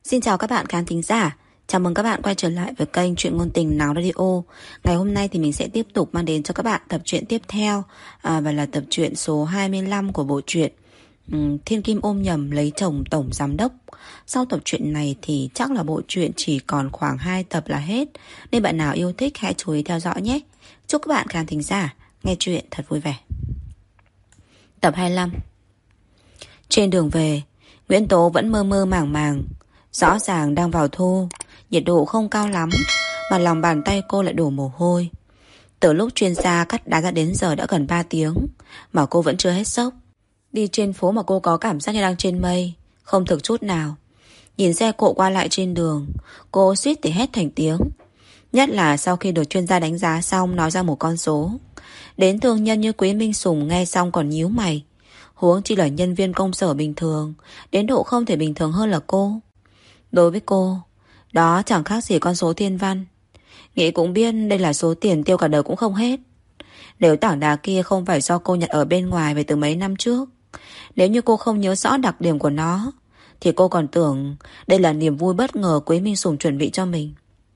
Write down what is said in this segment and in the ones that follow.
Xin chào các bạn khán thính giả. Chào mừng các bạn quay trở lại với kênh Truyện Ngôn Tình Nào Radio. Ngày hôm nay thì mình sẽ tiếp tục mang đến cho các bạn tập truyện tiếp theo, và là tập truyện số 25 của bộ truyện Thiên Kim ôm nhầm lấy chồng tổng giám đốc. Sau tập truyện này thì chắc là bộ truyện chỉ còn khoảng 2 tập là hết, nên bạn nào yêu thích hãy chú ý theo dõi nhé. Chúc các bạn khán thính giả nghe truyện thật vui vẻ. Tập 25. Trên đường về, Nguyễn Tố vẫn mơ mơ màng màng. Rõ ràng đang vào thu, nhiệt độ không cao lắm, mà lòng bàn tay cô lại đổ mồ hôi. Từ lúc chuyên gia cắt đá ra đến giờ đã gần 3 tiếng, mà cô vẫn chưa hết sốc. Đi trên phố mà cô có cảm giác như đang trên mây, không thực chút nào. Nhìn xe cộ qua lại trên đường, cô suýt thì hét thành tiếng. Nhất là sau khi được chuyên gia đánh giá xong nói ra một con số. Đến thương nhân như Quý Minh Sùng nghe xong còn nhíu mày. Huống chi là nhân viên công sở bình thường, đến độ không thể bình thường hơn là cô. Đối với cô, đó chẳng khác gì con số thiên văn. Nghĩ cũng biết đây là số tiền tiêu cả đời cũng không hết. Nếu tảng đá kia không phải do cô nhặt ở bên ngoài về từ mấy năm trước, nếu như cô không nhớ rõ đặc điểm của nó, thì cô còn tưởng đây là niềm vui bất ngờ Quý Minh Sùng chuẩn bị cho mình.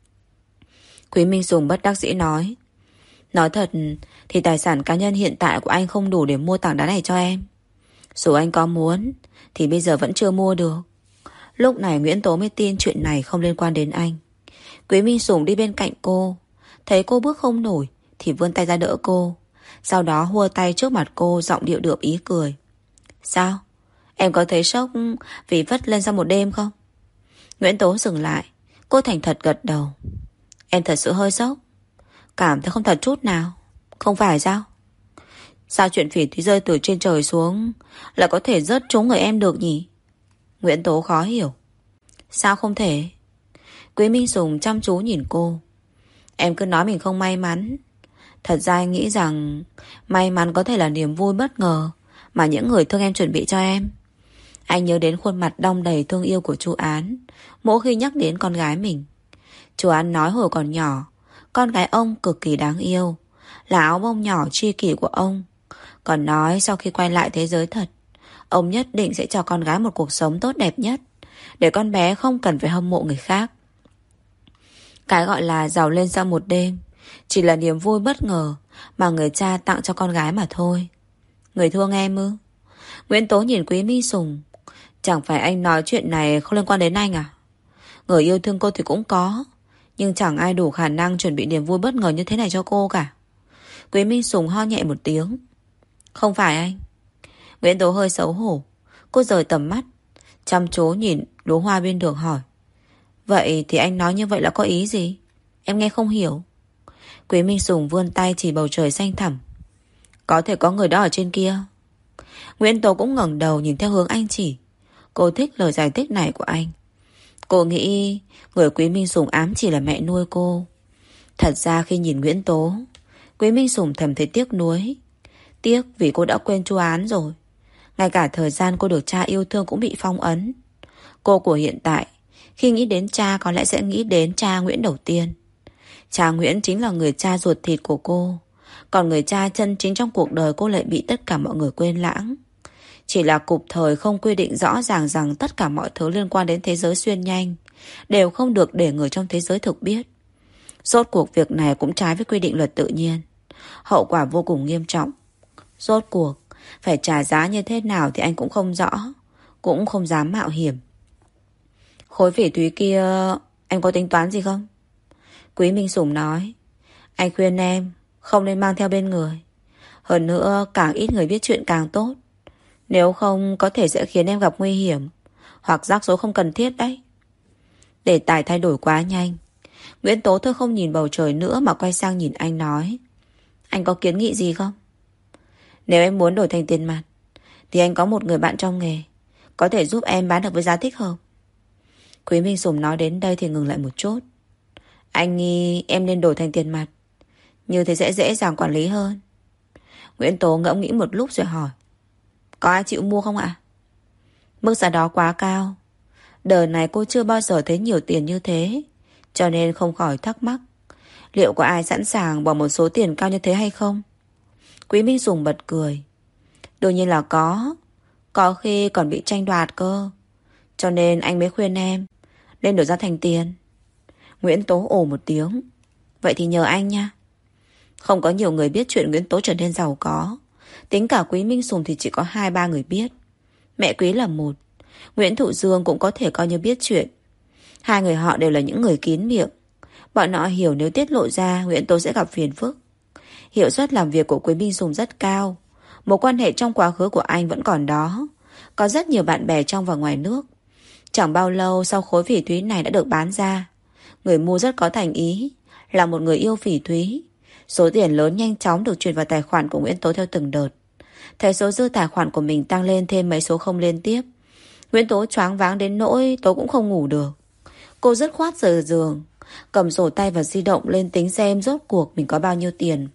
Quý Minh Sùng bất đắc dĩ nói thật thì tài sản cá nhân hiện tại của anh không đủ để mua tảng đá này cho em. Dù anh có muốn thì bây giờ vẫn chưa mua được. Lúc này Nguyễn Tố mới tin chuyện này không liên quan đến anh. Quý Minh Sùng đi bên cạnh cô, thấy cô bước không nổi thì vươn tay ra đỡ cô. Sau đó hua tay trước mặt cô, giọng điệu đượm ý cười. Sao? Em có thấy sốc vì vất lên sau một đêm không? Nguyễn Tố dừng lại. Cô thành thật gật đầu. Em thật sự hơi sốc. Cảm thấy không thật chút nào. Không phải sao? Sao chuyện phỉ thúy rơi từ trên trời xuống lại có thể rớt trúng người em được nhỉ? Nguyễn Tố khó hiểu. Sao không thể? Quý Minh Sùng chăm chú nhìn cô. Em cứ nói mình không may mắn. Thật ra anh nghĩ rằng may mắn có thể là niềm vui bất ngờ mà những người thương em chuẩn bị cho em. Anh nhớ đến khuôn mặt đong đầy thương yêu của chú Án mỗi khi nhắc đến con gái mình. Chú Án nói hồi còn nhỏ, con gái ông cực kỳ đáng yêu, là áo bông nhỏ tri kỷ của ông. Còn nói sau khi quay lại thế giới thật, ông nhất định sẽ cho con gái một cuộc sống tốt đẹp nhất, để con bé không cần phải hâm mộ người khác. Cái gọi là giàu lên sau một đêm chỉ là niềm vui bất ngờ mà người cha tặng cho con gái mà thôi. Người thương em ư? Nguyễn Tố nhìn Quý Minh Sùng. Chẳng phải anh nói chuyện này không liên quan đến anh à? Người yêu thương cô thì cũng có, nhưng chẳng ai đủ khả năng chuẩn bị niềm vui bất ngờ như thế này cho cô cả. Quý Minh Sùng ho nhẹ một tiếng. Không phải anh. Nguyễn Tố hơi xấu hổ. Cô rời tầm mắt, chăm chú nhìn đóa hoa bên đường hỏi. Vậy thì anh nói như vậy là có ý gì? Em nghe không hiểu. Quý Minh Sùng vươn tay chỉ bầu trời xanh thẳm. Có thể có người đó ở trên kia. Nguyễn Tố cũng ngẩng đầu nhìn theo hướng anh chỉ. Cô thích lời giải thích này của anh. Cô nghĩ người Quý Minh Sùng ám chỉ là mẹ nuôi cô. Thật ra khi nhìn Nguyễn Tố, Quý Minh Sùng thầm thấy tiếc nuối. Tiếc vì cô đã quên chú Án rồi. Ngay cả thời gian cô được cha yêu thương cũng bị phong ấn. Cô của hiện tại, khi nghĩ đến cha có lẽ sẽ nghĩ đến cha Nguyễn đầu tiên. Cha Nguyễn chính là người cha ruột thịt của cô. Còn người cha chân chính trong cuộc đời cô lại bị tất cả mọi người quên lãng. Chỉ là cục thời không quy định rõ ràng rằng tất cả mọi thứ liên quan đến thế giới xuyên nhanh đều không được để người trong thế giới thực biết. Rốt cuộc việc này cũng trái với quy định luật tự nhiên. Hậu quả vô cùng nghiêm trọng. Rốt cuộc phải trả giá như thế nào thì anh cũng không rõ, cũng không dám mạo hiểm. Khối phỉ thúy kia em có tính toán gì không? Quý Minh Sùng nói. Anh khuyên em không nên mang theo bên người. Hơn nữa càng ít người biết chuyện càng tốt. Nếu không có thể sẽ khiến em gặp nguy hiểm hoặc rắc rối không cần thiết đấy. Đề tài thay đổi quá nhanh. Nguyễn Tố thôi không nhìn bầu trời nữa mà quay sang nhìn anh nói. Anh có kiến nghị gì không? Nếu em muốn đổi thành tiền mặt thì anh có một người bạn trong nghề, có thể giúp em bán được với giá thích hợp. Quý Minh Sùng nói đến đây thì ngừng lại một chút. Anh nghĩ em nên đổi thành tiền mặt, như thế sẽ dễ dàng quản lý hơn. Nguyễn Tố ngẫm nghĩ một lúc rồi hỏi. Có ai chịu mua không ạ? Mức giá đó quá cao. Đời này cô chưa bao giờ thấy nhiều tiền như thế, cho nên không khỏi thắc mắc liệu có ai sẵn sàng bỏ một số tiền cao như thế hay không. Quý Minh Sùng bật cười. Đương nhiên là có khi còn bị tranh đoạt cơ. Cho nên anh mới khuyên em nên đổi ra thành tiền. Nguyễn Tố ồ một tiếng. Vậy thì nhờ anh nha. Không có nhiều người biết chuyện Nguyễn Tố trở nên giàu có. Tính cả Quý Minh Sùng thì chỉ có 2-3 người biết. Mẹ Quý là một. Nguyễn Thụ Dương cũng có thể coi như biết chuyện. Hai người họ đều là những người kín miệng. Bọn họ hiểu nếu tiết lộ ra Nguyễn Tố sẽ gặp phiền phức. Hiệu suất làm việc của Quý Minh Sùng rất cao. Mối quan hệ trong quá khứ của anh vẫn còn đó. Có rất nhiều bạn bè trong và ngoài nước. Chẳng bao lâu sau khối phỉ thúy này đã được bán ra. Người mua rất có thành ý, là một người yêu phỉ thúy. Số tiền lớn nhanh chóng được chuyển vào tài khoản của Nguyễn Tố theo từng đợt. Thấy số dư tài khoản của mình tăng lên thêm mấy số không liên tiếp, Nguyễn Tố choáng váng đến nỗi Tố cũng không ngủ được. Cô dứt khoát rời giường, cầm sổ tay và di động lên tính xem rốt cuộc mình có bao nhiêu tiền.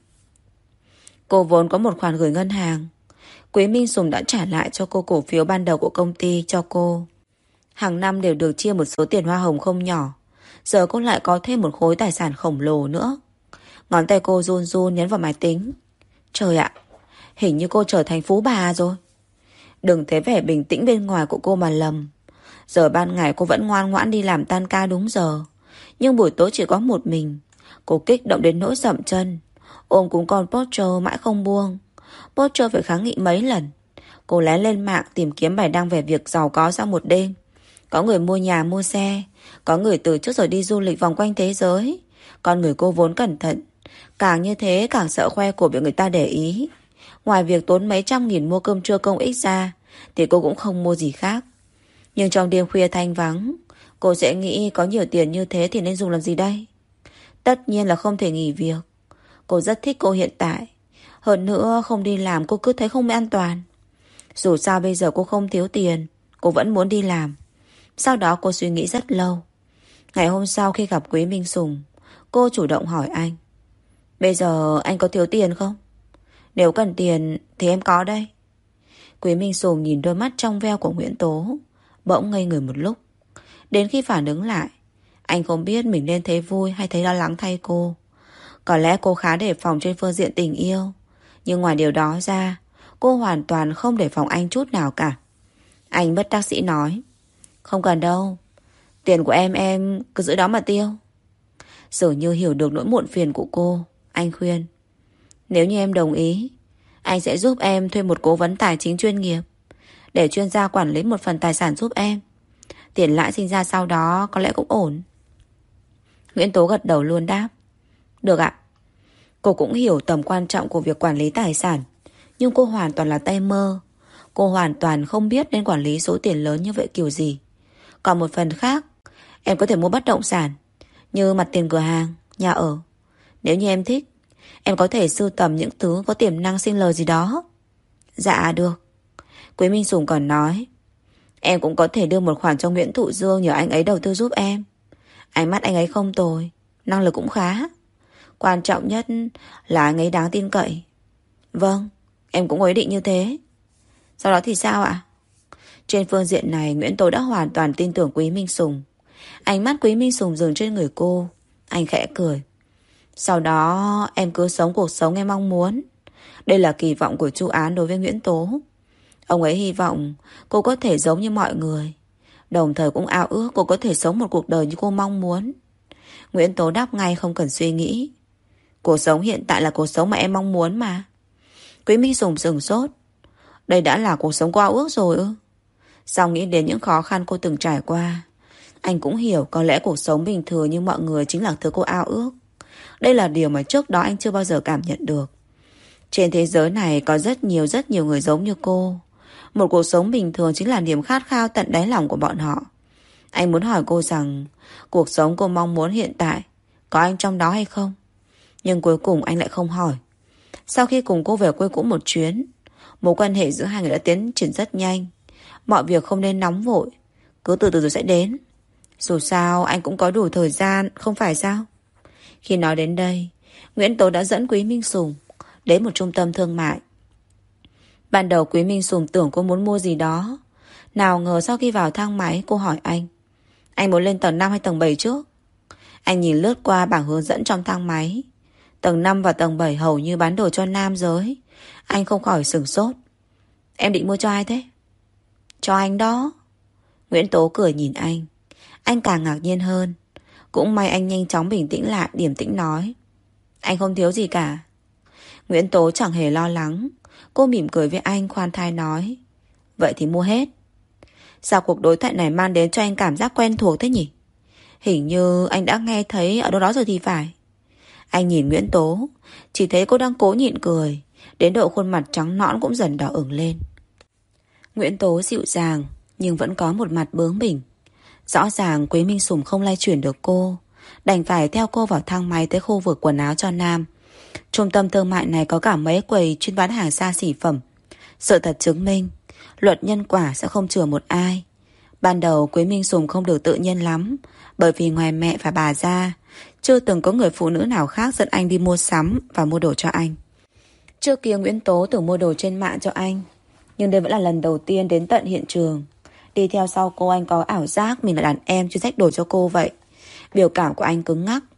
Cô vốn có một khoản gửi ngân hàng. Quý Minh Sùng đã trả lại cho cô cổ phiếu ban đầu của công ty cho cô. Hàng năm đều được chia một số tiền hoa hồng không nhỏ. Giờ cô lại có thêm một khối tài sản khổng lồ nữa. Ngón tay cô run run nhấn vào máy tính. Trời ạ, hình như cô trở thành phú bà rồi. Đừng thấy vẻ bình tĩnh bên ngoài của cô mà lầm. Giờ ban ngày cô vẫn ngoan ngoãn đi làm tan ca đúng giờ. Nhưng buổi tối chỉ có một mình. Cô kích động đến nỗi dậm chân. Ôm cúng con Porsche mãi không buông. Porsche phải kháng nghị mấy lần. Cô lén lên mạng tìm kiếm bài đăng về việc giàu có sau một đêm. Có người mua nhà mua xe. Có người từ trước rồi đi du lịch vòng quanh thế giới. Con người cô vốn cẩn thận. Càng như thế càng sợ khoe của bị người ta để ý. Ngoài việc tốn mấy trăm nghìn mua cơm trưa công ích ra thì cô cũng không mua gì khác. Nhưng trong đêm khuya thanh vắng, cô sẽ nghĩ có nhiều tiền như thế thì nên dùng làm gì đây? Tất nhiên là không thể nghỉ việc. Cô rất thích cô hiện tại. Hơn nữa không đi làm cô cứ thấy không an toàn. Dù sao bây giờ cô không thiếu tiền, cô vẫn muốn đi làm. Sau đó cô suy nghĩ rất lâu. Ngày hôm sau khi gặp Quý Minh Sùng, cô chủ động hỏi anh. Bây giờ anh có thiếu tiền không? Nếu cần tiền thì em có đây. Quý Minh Sùng nhìn đôi mắt trong veo của Nguyễn Tố, bỗng ngây người một lúc. Đến khi phản ứng lại, anh không biết mình nên thấy vui hay thấy lo lắng thay cô. Có lẽ cô khá đề phòng trên phương diện tình yêu. Nhưng ngoài điều đó ra, cô hoàn toàn không đề phòng anh chút nào cả. Anh bất đắc dĩ nói. Không cần đâu. Tiền của em cứ giữ đó mà tiêu. Dường như hiểu được nỗi muộn phiền của cô, anh khuyên. Nếu như em đồng ý, anh sẽ giúp em thuê một cố vấn tài chính chuyên nghiệp để chuyên gia quản lý một phần tài sản giúp em. Tiền lãi sinh ra sau đó có lẽ cũng ổn. Nguyễn Tố gật đầu luôn đáp. Được ạ. Cô cũng hiểu tầm quan trọng của việc quản lý tài sản. Nhưng cô hoàn toàn là tay mơ. Cô hoàn toàn không biết nên quản lý số tiền lớn như vậy kiểu gì. Còn một phần khác, em có thể mua bất động sản như mặt tiền cửa hàng, nhà ở. Nếu như em thích, em có thể sưu tầm những thứ có tiềm năng sinh lời gì đó. Dạ được. Quý Minh Sùng còn nói, em cũng có thể đưa một khoản cho Nguyễn Thụ Dương nhờ anh ấy đầu tư giúp em. Ánh mắt anh ấy không tồi, năng lực cũng khá. Quan trọng nhất là anh ấy đáng tin cậy. Vâng, em cũng có ý định như thế. Sau đó thì sao ạ? Trên phương diện này Nguyễn Tố đã hoàn toàn tin tưởng Quý Minh Sùng. Ánh mắt Quý Minh Sùng dừng trên người cô. Anh khẽ cười. Sau đó em cứ sống cuộc sống em mong muốn. Đây là kỳ vọng của Chu Án đối với Nguyễn Tố. Ông ấy hy vọng cô có thể giống như mọi người, đồng thời cũng ao ước cô có thể sống một cuộc đời như cô mong muốn. Nguyễn Tố đáp ngay không cần suy nghĩ. Cuộc sống hiện tại là cuộc sống mà em mong muốn mà. Quý Minh Sùng sửng sốt. Đây đã là cuộc sống cô ao ước rồi ư? Sau nghĩ đến những khó khăn cô từng trải qua, anh cũng hiểu có lẽ cuộc sống bình thường như mọi người chính là thứ cô ao ước. Đây là điều mà trước đó anh chưa bao giờ cảm nhận được. Trên thế giới này có rất nhiều người giống như cô. Một cuộc sống bình thường chính là niềm khát khao tận đáy lòng của bọn họ. Anh muốn hỏi cô rằng cuộc sống cô mong muốn hiện tại có anh trong đó hay không? Nhưng cuối cùng anh lại không hỏi. Sau khi cùng cô về quê cũ một chuyến, mối quan hệ giữa hai người đã tiến triển rất nhanh. Mọi việc không nên nóng vội, cứ từ từ rồi sẽ đến. Dù sao anh cũng có đủ thời gian, không phải sao? Khi nói đến đây, Nguyễn Tố đã dẫn Quý Minh Sùng đến một trung tâm thương mại. Ban đầu Quý Minh Sùng tưởng cô muốn mua gì đó. Nào ngờ sau khi vào thang máy cô hỏi anh muốn lên tầng 5 hay tầng 7 trước? Anh nhìn lướt qua bảng hướng dẫn trong thang máy. Tầng 5 và tầng 7 hầu như bán đồ cho nam giới. Anh không khỏi sửng sốt. Em định mua cho ai thế? Cho anh đó. Nguyễn Tố cười nhìn anh. Anh càng ngạc nhiên hơn. Cũng may anh nhanh chóng bình tĩnh lại, điềm tĩnh nói: Anh không thiếu gì cả. Nguyễn Tố chẳng hề lo lắng. Cô mỉm cười với anh, khoan thai nói: Vậy thì mua hết. Sao cuộc đối thoại này mang đến cho anh cảm giác quen thuộc thế nhỉ? Hình như anh đã nghe thấy ở đâu đó rồi thì phải. Anh nhìn Nguyễn Tố, chỉ thấy cô đang cố nhịn cười, đến độ khuôn mặt trắng nõn cũng dần đỏ ửng lên. Nguyễn Tố dịu dàng, nhưng vẫn có một mặt bướng bỉnh. Rõ ràng Quế Minh Sùng không lay chuyển được cô, đành phải theo cô vào thang máy tới khu vực quần áo cho nam. Trung tâm thương mại này có cả mấy quầy chuyên bán hàng xa xỉ phẩm. Sự thật chứng minh, luật nhân quả sẽ không chừa một ai. Ban đầu Quế Minh Sùng không được tự nhiên lắm, bởi vì ngoài mẹ và bà ra, chưa từng có người phụ nữ nào khác dẫn anh đi mua sắm và mua đồ cho anh. Trước kia Nguyễn Tố từng mua đồ trên mạng cho anh, nhưng đây vẫn là lần đầu tiên đến tận hiện trường. Đi theo sau cô, anh có ảo giác mình là đàn em chuyên xách đồ cho cô vậy. Biểu cảm của anh cứng ngắc,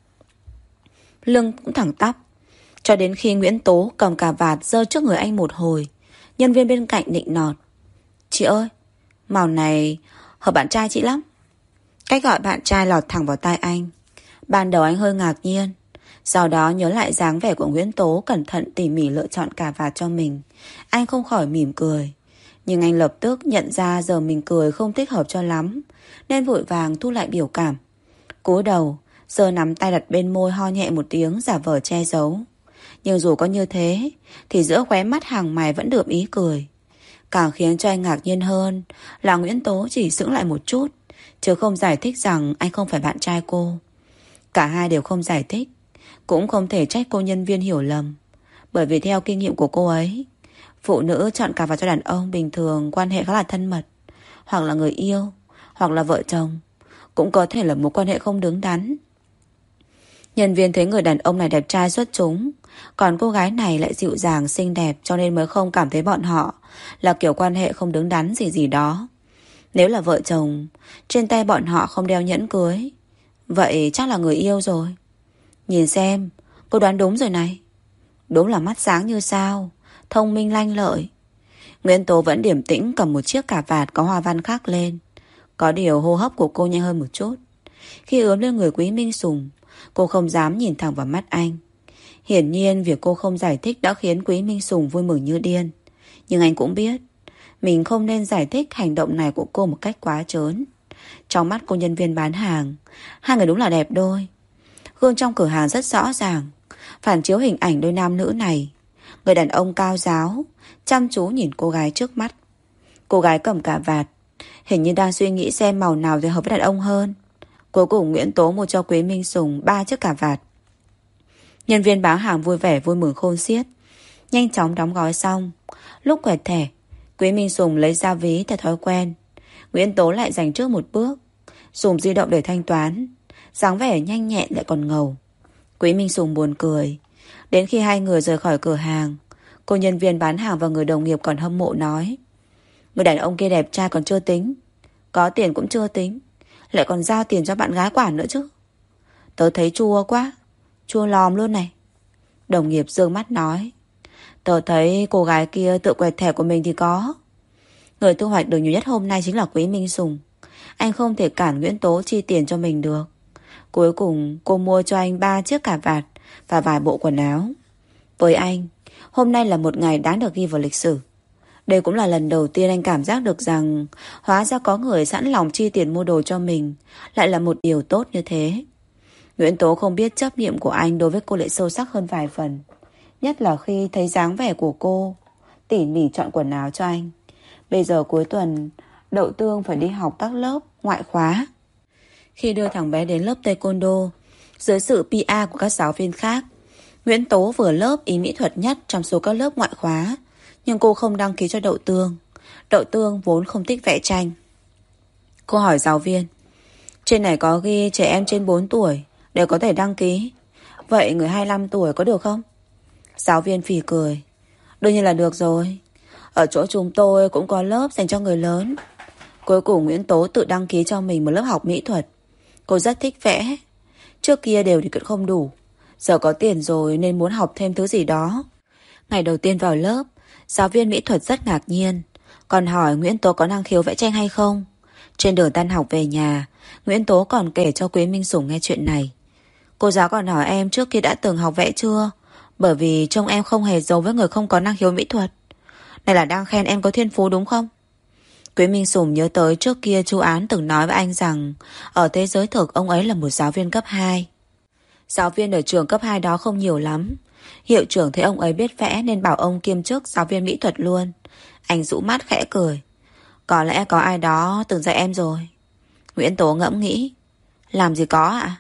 lưng cũng thẳng tắp. Cho đến khi Nguyễn Tố cầm cà vạt giơ trước người anh một hồi, nhân viên bên cạnh nịnh nọt: Chị ơi, màu này hợp bạn trai chị lắm. Cách gọi bạn trai lọt thẳng vào tai anh. Ban đầu anh hơi ngạc nhiên, sau đó nhớ lại dáng vẻ của Nguyễn Tố cẩn thận tỉ mỉ lựa chọn cà vạt cho mình. Anh không khỏi mỉm cười. Nhưng anh lập tức nhận ra giờ mình cười không thích hợp cho lắm, nên vội vàng thu lại biểu cảm. Cúi đầu, giơ nắm tay đặt bên môi, ho nhẹ một tiếng giả vờ che giấu. Nhưng dù có như thế thì giữa khóe mắt hàng mày vẫn đượm ý cười. Càng khiến cho anh ngạc nhiên hơn là Nguyễn Tố chỉ sững lại một chút, chứ không giải thích rằng anh không phải bạn trai cô. Cả hai đều không giải thích. Cũng không thể trách cô nhân viên hiểu lầm, bởi vì theo kinh nghiệm của cô ấy, phụ nữ chọn cà vạt cho đàn ông bình thường quan hệ khá là thân mật, hoặc là người yêu, hoặc là vợ chồng, cũng có thể là mối quan hệ không đứng đắn. Nhân viên thấy người đàn ông này đẹp trai xuất chúng, còn cô gái này lại dịu dàng xinh đẹp, cho nên mới không cảm thấy bọn họ là kiểu quan hệ không đứng đắn gì gì đó. Nếu là vợ chồng, trên tay bọn họ không đeo nhẫn cưới, vậy chắc là người yêu rồi. Nhìn xem, cô đoán đúng rồi này. Đúng là mắt sáng như sao, thông minh lanh lợi. Nguyễn Tố vẫn điềm tĩnh cầm một chiếc cà vạt có hoa văn khắc lên. Có điều hô hấp của cô nhanh hơn một chút. Khi ướm lên người Quý Minh Sùng, cô không dám nhìn thẳng vào mắt anh. Hiển nhiên việc cô không giải thích đã khiến Quý Minh Sùng vui mừng như điên. Nhưng anh cũng biết mình không nên giải thích hành động này của cô một cách quá trớn. Trong mắt cô nhân viên bán hàng, hai người đúng là đẹp đôi. Gương trong cửa hàng rất rõ ràng, phản chiếu hình ảnh đôi nam nữ này. Người đàn ông cao ráo, chăm chú nhìn cô gái trước mắt. Cô gái cầm cà vạt, hình như đang suy nghĩ xem màu nào thì hợp với đàn ông hơn. Cuối cùng Nguyễn Tố mua cho Quý Minh Sùng 3 chiếc cà vạt. Nhân viên bán hàng vui vẻ vui mừng khôn xiết, nhanh chóng đóng gói xong. Lúc quẹt thẻ, Quý Minh Sùng lấy ra ví theo thói quen. Nguyễn Tố lại giành trước một bước, dùng di động để thanh toán, dáng vẻ nhanh nhẹn lại còn ngầu. Quý Minh Sùng buồn cười. Đến khi hai người rời khỏi cửa hàng, cô nhân viên bán hàng và người đồng nghiệp còn hâm mộ nói: Người đàn ông kia đẹp trai còn chưa tính, có tiền cũng chưa tính, lại còn giao tiền cho bạn gái quản nữa chứ. Tớ thấy chua quá, chua lòm luôn này. Đồng nghiệp dương mắt nói: Tớ thấy cô gái kia tự quẹt thẻ của mình thì có. Người thu hoạch được nhiều nhất hôm nay chính là Quý Minh Sùng. Anh không thể cản Nguyễn Tố chi tiền cho mình được. Cuối cùng cô mua cho anh 3 chiếc cà vạt và vài bộ quần áo. Với anh, hôm nay là một ngày đáng được ghi vào lịch sử. Đây cũng là lần đầu tiên anh cảm giác được rằng hóa ra có người sẵn lòng chi tiền mua đồ cho mình lại là một điều tốt như thế. Nguyễn Tố không biết chấp niệm của anh đối với cô lại sâu sắc hơn vài phần, nhất là khi thấy dáng vẻ của cô tỉ mỉ chọn quần áo cho anh. Bây giờ cuối tuần Đậu Tương phải đi học các lớp ngoại khóa. Khi đưa thằng bé đến lớp taekwondo dưới sự PR của các giáo viên khác, Nguyễn Tố vừa lớp ý mỹ thuật nhất trong số các lớp ngoại khóa, nhưng cô không đăng ký cho Đậu Tương. Đậu Tương vốn không thích vẽ tranh. Cô hỏi giáo viên: Trên này có ghi trẻ em trên 4 tuổi đều có thể đăng ký, vậy người 25 tuổi có được không? Giáo viên phì cười: Đương nhiên là được rồi. Ở chỗ chúng tôi cũng có lớp dành cho người lớn. Cuối cùng Nguyễn Tố tự đăng ký cho mình một lớp học mỹ thuật. Cô rất thích vẽ. Trước kia đều điều kiện không đủ, giờ có tiền rồi nên muốn học thêm thứ gì đó. Ngày đầu tiên vào lớp, giáo viên mỹ thuật rất ngạc nhiên, còn hỏi Nguyễn Tố có năng khiếu vẽ tranh hay không. Trên đường tan học về nhà, Nguyễn Tố còn kể cho Quý Minh Sủng nghe chuyện này. Cô giáo còn hỏi em trước kia đã từng học vẽ chưa, bởi vì trông em không hề giống với người không có năng khiếu mỹ thuật. Này là đang khen em có thiên phú đúng không? Quý Minh Sủng nhớ tới trước kia chú Án từng nói với anh rằng ở thế giới thực ông ấy là một giáo viên cấp 2. Giáo viên ở trường cấp 2 đó không nhiều lắm. Hiệu trưởng thấy ông ấy biết vẽ nên bảo ông kiêm chức giáo viên mỹ thuật luôn. Anh rũ mắt khẽ cười. Có lẽ có ai đó từng dạy em rồi. Nguyễn Tố ngẫm nghĩ. Làm gì có ạ?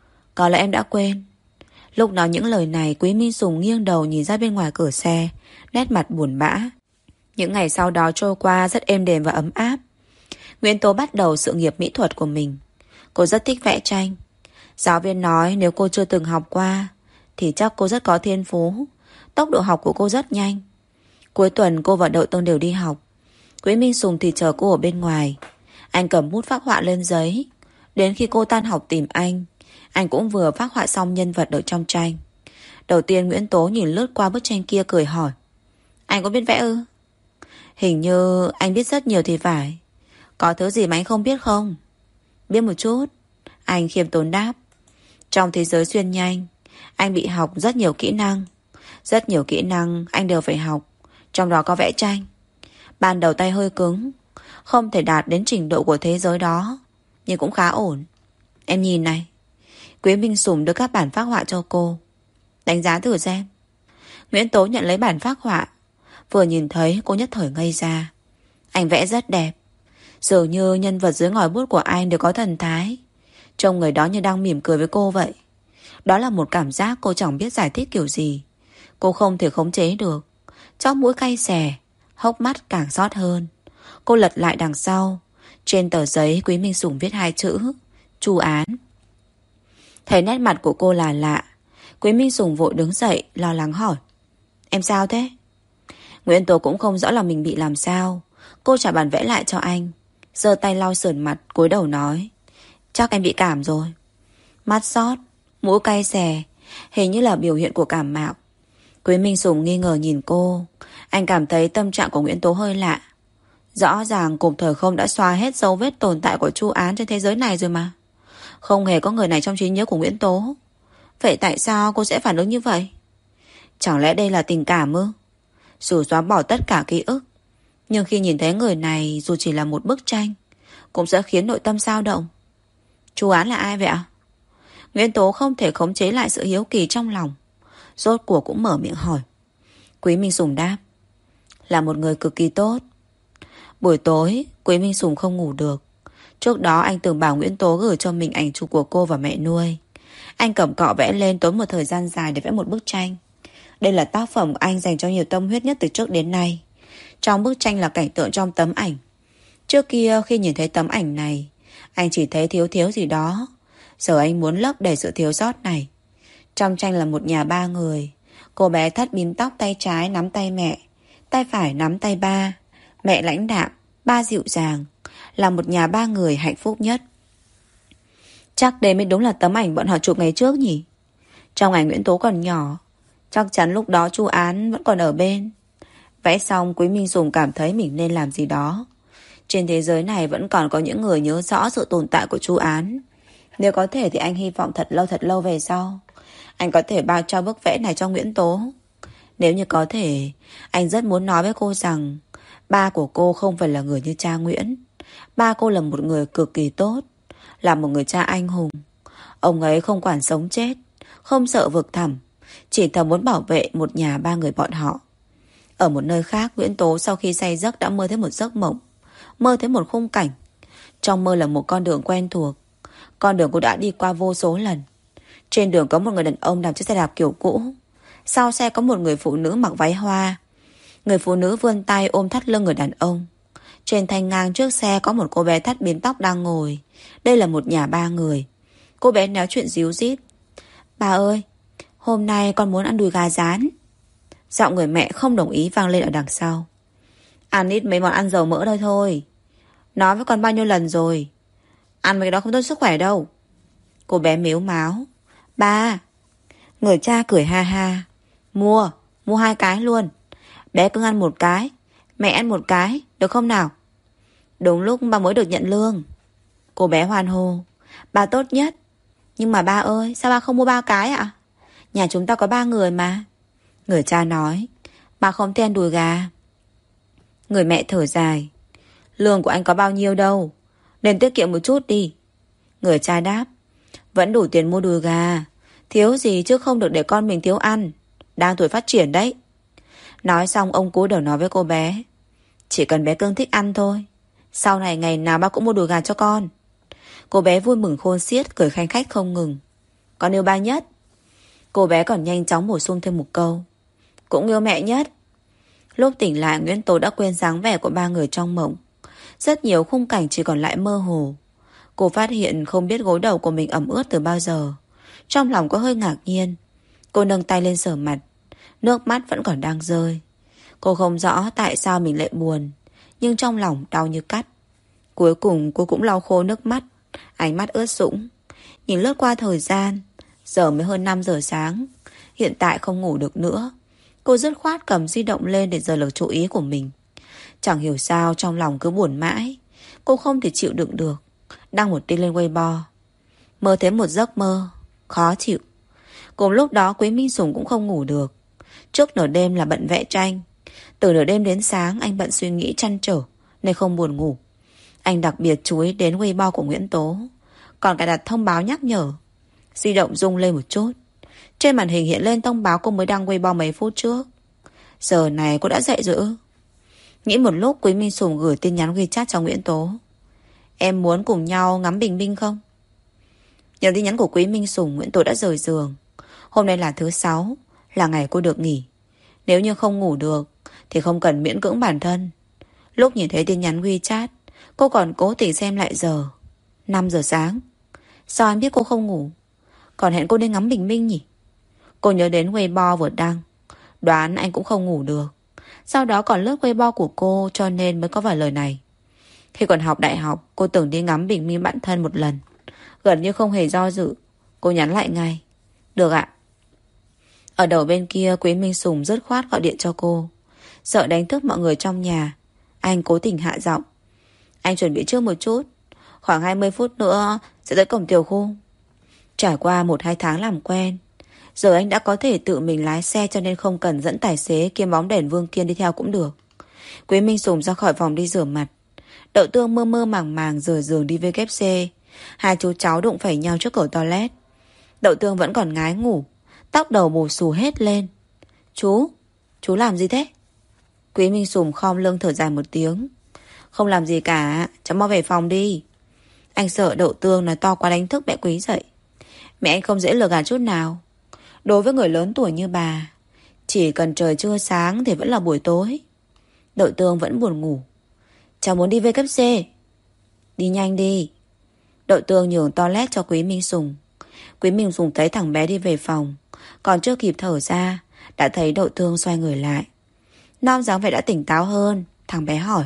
Có lẽ em đã quên. Lúc nói những lời này, Quý Minh Sủng nghiêng đầu nhìn ra bên ngoài cửa xe, nét mặt buồn bã. Những ngày sau đó trôi qua rất êm đềm và ấm áp. Nguyễn Tố bắt đầu sự nghiệp mỹ thuật của mình. Cô rất thích vẽ tranh. Giáo viên nói nếu cô chưa từng học qua thì chắc cô rất có thiên phú. Tốc độ học của cô rất nhanh. Cuối tuần cô và Đậu Tương đều đi học. Quý Minh Sùng thì chờ cô ở bên ngoài. Anh cầm bút phác họa lên giấy. Đến khi cô tan học tìm anh cũng vừa phác họa xong nhân vật ở trong tranh. Đầu tiên Nguyễn Tố nhìn lướt qua bức tranh kia cười hỏi. Anh có biết vẽ ư? Hình như anh biết rất nhiều thì phải. Có thứ gì mà anh không biết không? Biết một chút. Anh khiêm tốn đáp. Trong thế giới xuyên nhanh, anh bị học rất nhiều kỹ năng. Rất nhiều kỹ năng anh đều phải học. Trong đó có vẽ tranh. Ban đầu tay hơi cứng, không thể đạt đến trình độ của thế giới đó, nhưng cũng khá ổn. Em nhìn này. Quý Minh Sủng đưa các bản phác họa cho cô. Đánh giá thử xem. Nguyễn Tố nhận lấy bản phác họa. Vừa nhìn thấy cô nhất thời ngây ra. Anh vẽ rất đẹp. Dường như nhân vật dưới ngòi bút của anh đều có thần thái. Trông người đó như đang mỉm cười với cô vậy. Đó là một cảm giác cô chẳng biết giải thích kiểu gì. Cô không thể khống chế được. Chóp mũi cay xè, hốc mắt càng xót hơn. Cô lật lại đằng sau. Trên tờ giấy Quý Minh Sủng viết 2 chữ Chu Án. Thấy nét mặt của cô là lạ, Quý Minh Sủng vội đứng dậy lo lắng hỏi. Em sao thế? Nguyễn Tố cũng không rõ là mình bị làm sao. Cô trả bản vẽ lại cho anh, giơ tay lau sườn mặt, cúi đầu nói. Chắc em bị cảm rồi. Mắt xót, mũi cay xè, hình như là biểu hiện của cảm mạo. Quý Minh Sủng nghi ngờ nhìn cô. Anh cảm thấy tâm trạng của Nguyễn Tố hơi lạ. Rõ ràng cục thời không đã xóa hết dấu vết tồn tại của Chu Án trên thế giới này rồi mà. Không hề có người này trong trí nhớ của Nguyễn Tố. Vậy tại sao cô sẽ phản ứng như vậy? Chẳng lẽ đây là tình cảm ư? Dù xóa bỏ tất cả ký ức, nhưng khi nhìn thấy người này, dù chỉ là một bức tranh, cũng sẽ khiến nội tâm dao động. Chu Án là ai vậy ạ? Nguyễn Tố không thể khống chế lại sự hiếu kỳ trong lòng. Rốt cuộc cũng mở miệng hỏi. Quý Minh Sủng đáp. Là một người cực kỳ tốt. Buổi tối Quý Minh Sủng không ngủ được. Trước đó anh từng bảo Nguyễn Tố gửi cho mình ảnh chụp của cô và mẹ nuôi. Anh cầm cọ vẽ lên, tốn một thời gian dài để vẽ một bức tranh. Đây là tác phẩm của anh dành cho nhiều tâm huyết nhất từ trước đến nay. Trong bức tranh là cảnh tượng trong tấm ảnh. Trước kia khi nhìn thấy tấm ảnh này, anh chỉ thấy thiếu thiếu gì đó. Giờ anh muốn lấp đầy sự thiếu sót này. Trong tranh là một nhà 3 người. Cô bé thắt bím tóc, tay trái nắm tay mẹ, tay phải nắm tay ba. Mẹ lãnh đạm, ba dịu dàng. Là một nhà 3 người hạnh phúc nhất. Chắc đây mới đúng là tấm ảnh bọn họ chụp ngày trước nhỉ. Trong ảnh Nguyễn Tố còn nhỏ, chắc chắn lúc đó Chu Án vẫn còn ở bên. Vẽ xong Quý Minh Sủng cảm thấy mình nên làm gì đó. Trên thế giới này vẫn còn có những người nhớ rõ sự tồn tại của Chu Án. Nếu có thể thì anh hy vọng thật lâu về sau anh có thể bao cho bức vẽ này cho Nguyễn Tố. Nếu như có thể, anh rất muốn nói với cô rằng ba của cô không phải là người như cha Nguyễn. Ba cô là một người cực kỳ tốt, là một người cha anh hùng. Ông ấy không quản sống chết, không sợ vực thẳm, chỉ thầm muốn bảo vệ một nhà 3 người bọn họ. Ở một nơi khác, Nguyễn Tố sau khi say giấc đã mơ thấy một giấc mộng. Mơ thấy một khung cảnh. Trong mơ là một con đường quen thuộc. Con đường cô đã đi qua vô số lần. Trên đường có một người đàn ông đạp chiếc xe đạp kiểu cũ. Sau xe có một người phụ nữ mặc váy hoa. Người phụ nữ vươn tay ôm thắt lưng người đàn ông. Trên thanh ngang trước xe có một cô bé thắt bím tóc đang ngồi. Đây là một nhà 3 người. Cô bé nói chuyện ríu rít. Bà ơi, hôm nay con muốn ăn đùi gà rán. Giọng người mẹ không đồng ý vang lên ở đằng sau. Ăn ít mấy món ăn dầu mỡ thôi thôi. Nói với con bao nhiêu lần rồi, ăn mấy cái đó không tốt sức khỏe đâu. Cô bé mếu máo. Ba. Người cha cười ha ha. Mua 2 cái luôn. Bé cứ ăn 1 cái, mẹ ăn 1 cái, được không nào? Đúng lúc ba mới được nhận lương. Cô bé hoan hô. Ba tốt nhất. Nhưng mà ba ơi, sao ba không mua 3 cái ạ? Nhà chúng ta có 3 người mà. Người cha nói. Ba không thích ăn đùi gà. Người mẹ thở dài. Lương của anh có bao nhiêu đâu, nên tiết kiệm một chút đi. Người cha đáp. Vẫn đủ tiền mua đùi gà. Thiếu gì chứ không được để con mình thiếu ăn. Đang tuổi phát triển đấy. Nói xong ông cúi đầu nói với cô bé. Chỉ cần bé Cương thích ăn thôi. Sau này ngày nào ba cũng mua đùi gà cho con. Cô bé vui mừng khôn xiết, cười khanh khách không ngừng. Con yêu ba nhất. Cô bé còn nhanh chóng bổ sung thêm một câu. Cũng yêu mẹ nhất. Lúc tỉnh lại, Nguyễn Tố đã quên dáng vẻ của 3 người trong mộng. Rất nhiều khung cảnh chỉ còn lại mơ hồ. Cô phát hiện không biết gối đầu của mình ẩm ướt từ bao giờ. Trong lòng có hơi ngạc nhiên. Cô nâng tay lên sờ mặt. Nước mắt vẫn còn đang rơi. Cô không rõ tại sao mình lại buồn, nhưng trong lòng đau như cắt. Cuối cùng cô cũng lau khô nước mắt. Ánh mắt ướt sũng. Nhìn lướt qua thời gian. Giờ mới hơn 5 giờ sáng. Hiện tại không ngủ được nữa. Cô dứt khoát cầm di động lên để rời lực chú ý của mình. Chẳng hiểu sao trong lòng cứ buồn mãi. Cô không thể chịu đựng được. Đăng một tin lên Weibo. Mơ thấy một giấc mơ khó chịu. Cùng lúc đó Quý Minh Sùng cũng không ngủ được. Trước nửa đêm là bận vẽ tranh. Từ nửa đêm đến sáng anh bận suy nghĩ trăn trở nên không buồn ngủ. Anh đặc biệt chú ý đến Weibo của Nguyễn Tố, còn cài đặt thông báo nhắc nhở. Di động rung lên một chút. Trên màn hình hiện lên thông báo cô mới đăng Weibo mấy phút trước. Giờ này cô đã dậy rồi ư? Nghĩ một lúc, Quý Minh Sùng gửi tin nhắn WeChat cho Nguyễn Tố. Em muốn cùng nhau ngắm bình minh không? Nhờ tin nhắn của Quý Minh Sùng, Nguyễn Tố đã rời giường. Hôm nay là thứ 6, là ngày cô được nghỉ. Nếu như không ngủ được thì không cần miễn cưỡng bản thân. Lúc nhìn thấy tin nhắn WeChat, cô còn cố tình xem lại giờ. 5 giờ sáng. Sao anh biết cô không ngủ? Còn hẹn cô đi ngắm bình minh nhỉ? Cô nhớ đến Weibo vừa đăng. Đoán anh cũng không ngủ được. Sau đó còn lướt Weibo của cô, cho nên mới có vài lời này. Khi còn học đại học, cô từng đi ngắm bình minh bản thân một lần. Gần như không hề do dự, cô nhắn lại ngay. Được ạ. Ở đầu bên kia, Quý Minh Sùng dứt khoát gọi điện cho cô. Sợ đánh thức mọi người trong nhà, anh cố tình hạ giọng. Anh chuẩn bị trước một chút, khoảng 20 phút nữa sẽ tới cổng tiểu khu. Trải qua 1-2 tháng làm quen, giờ anh đã có thể tự mình lái xe, cho nên không cần dẫn tài xế kiêm bóng đèn Vương Kiên đi theo cũng được. Quý Minh Sùng ra khỏi phòng đi rửa mặt. Đậu Tương mơ mơ màng màng rời giường đi WC. Hai chú cháu đụng phải nhau trước cửa toilet. Đậu Tương vẫn còn ngái ngủ, tóc đầu bù xù hết lên. Chú làm gì thế? Quý Minh Sùng khom lưng thở dài một tiếng. Không làm gì cả, cháu mau về phòng đi. Anh sợ Đậu Tương nói to quá đánh thức mẹ Quý dậy. Mẹ anh không dễ lừa gạt chút nào. Đối với người lớn tuổi như bà, chỉ cần trời chưa sáng thì vẫn là buổi tối. Đậu Tương vẫn buồn ngủ. Cháu muốn đi WC. Đi nhanh đi. Đậu Tương nhường toilet cho Quý Minh Sùng. Quý Minh Sùng thấy thằng bé đi về phòng, còn chưa kịp thở ra đã thấy Đậu Tương xoay người lại. Non dáng vẻ đã tỉnh táo hơn. Thằng bé hỏi.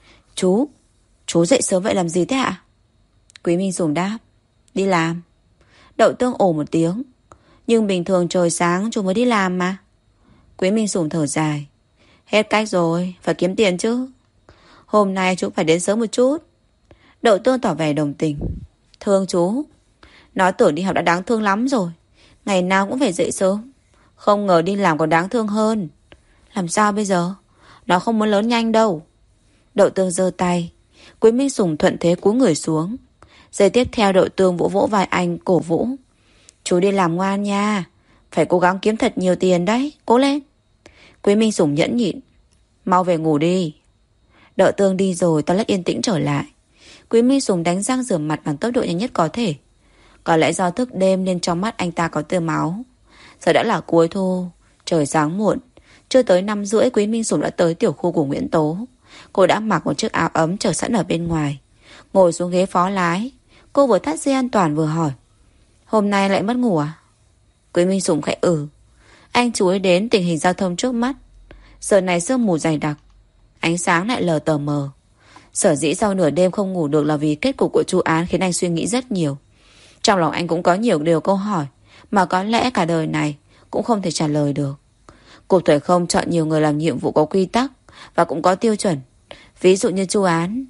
Chú dậy sớm vậy làm gì thế ạ? Quý Minh Sùng đáp. Đi làm. Đậu Tương ồ một tiếng. Nhưng bình thường trời sáng chú mới đi làm mà. Quý Minh Sùng thở dài. Hết cách rồi, phải kiếm tiền chứ. Hôm nay chú phải đến sớm một chút. Đậu Tương tỏ vẻ đồng tình. Thương chú. Nó tưởng đi học đã đáng thương lắm rồi. Ngày nào cũng phải dậy sớm. Không ngờ đi làm còn đáng thương hơn. Làm sao bây giờ? Nó không muốn lớn nhanh đâu. Đậu Tương giơ tay. Quý Minh Sùng thuận thế cúi người xuống. Giây tiếp theo Đậu Tương vỗ vỗ vai anh, cổ vũ. Chú đi làm ngoan nha. Phải cố gắng kiếm thật nhiều tiền đấy. Cố lên. Quý Minh Sùng nhẫn nhịn. Mau về ngủ đi. Đậu Tương đi rồi, toilet yên tĩnh trở lại. Quý Minh Sùng đánh răng rửa mặt bằng tốc độ nhanh nhất có thể. Có lẽ do thức đêm nên trong mắt anh ta có tia máu. Giờ đã là cuối thu, trời sáng muộn. Chưa tới 5:30 Quý Minh Sùng đã tới tiểu khu của Nguyễn Tố. Cô đã mặc một chiếc áo ấm chờ sẵn ở bên ngoài. Ngồi xuống ghế phó lái. Cô vừa thắt dây an toàn vừa hỏi. Hôm nay lại mất ngủ à? Quý Minh Sùng khẽ Anh chú ý đến tình hình giao thông trước mắt. Giờ này sương mù dày đặc, ánh sáng lại lờ tờ mờ. Sở dĩ sau nửa đêm không ngủ được là vì kết cục của chu án khiến anh suy nghĩ rất nhiều. Trong lòng anh cũng có nhiều điều câu hỏi mà có lẽ cả đời này cũng không thể trả lời được. Cục Thuế không chọn nhiều người làm nhiệm vụ có quy tắc và cũng có tiêu chuẩn. Ví dụ như chu án,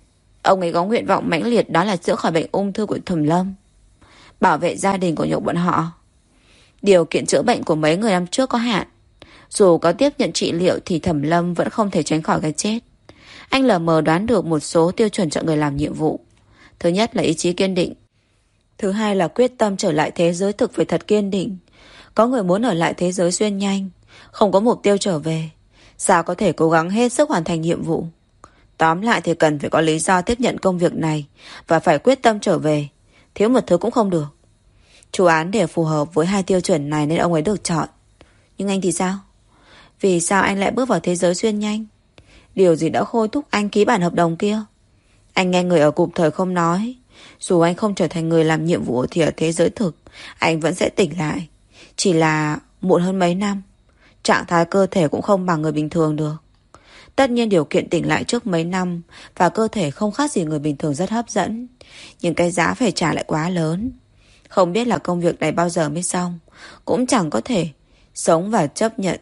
Ông ấy có nguyện vọng mãnh liệt, đó là chữa khỏi bệnh ung thư của Thẩm Lâm, bảo vệ gia đình của Nhục bọn họ. Điều kiện chữa bệnh của mấy người năm trước có hạn. Dù có tiếp nhận trị liệu thì Thẩm Lâm vẫn không thể tránh khỏi cái chết. Anh lờ mờ đoán được một số tiêu chuẩn chọn người làm nhiệm vụ. Thứ nhất là ý chí kiên định. Thứ hai là quyết tâm trở lại thế giới thực phải thật kiên định. Có người muốn ở lại thế giới xuyên nhanh, không có mục tiêu trở về, sao có thể cố gắng hết sức hoàn thành nhiệm vụ. Tóm lại thì cần phải có lý do tiếp nhận công việc này và phải quyết tâm trở về. Thiếu một thứ cũng không được. Chủ án để phù hợp với hai tiêu chuẩn này nên ông ấy được chọn. Nhưng anh thì sao? Vì sao anh lại bước vào thế giới xuyên nhanh? Điều gì đã thôi thúc anh ký bản hợp đồng kia? Anh nghe người ở cụm thời không nói, dù anh không trở thành người làm nhiệm vụ thì ở thế giới thực anh vẫn sẽ tỉnh lại. Chỉ là muộn hơn mấy năm. Trạng thái cơ thể cũng không bằng người bình thường được. Tất nhiên điều kiện tỉnh lại trước mấy năm và cơ thể không khác gì người bình thường rất hấp dẫn. Nhưng cái giá phải trả lại quá lớn. Không biết là công việc này bao giờ mới xong, cũng chẳng có thể sống và chấp nhận.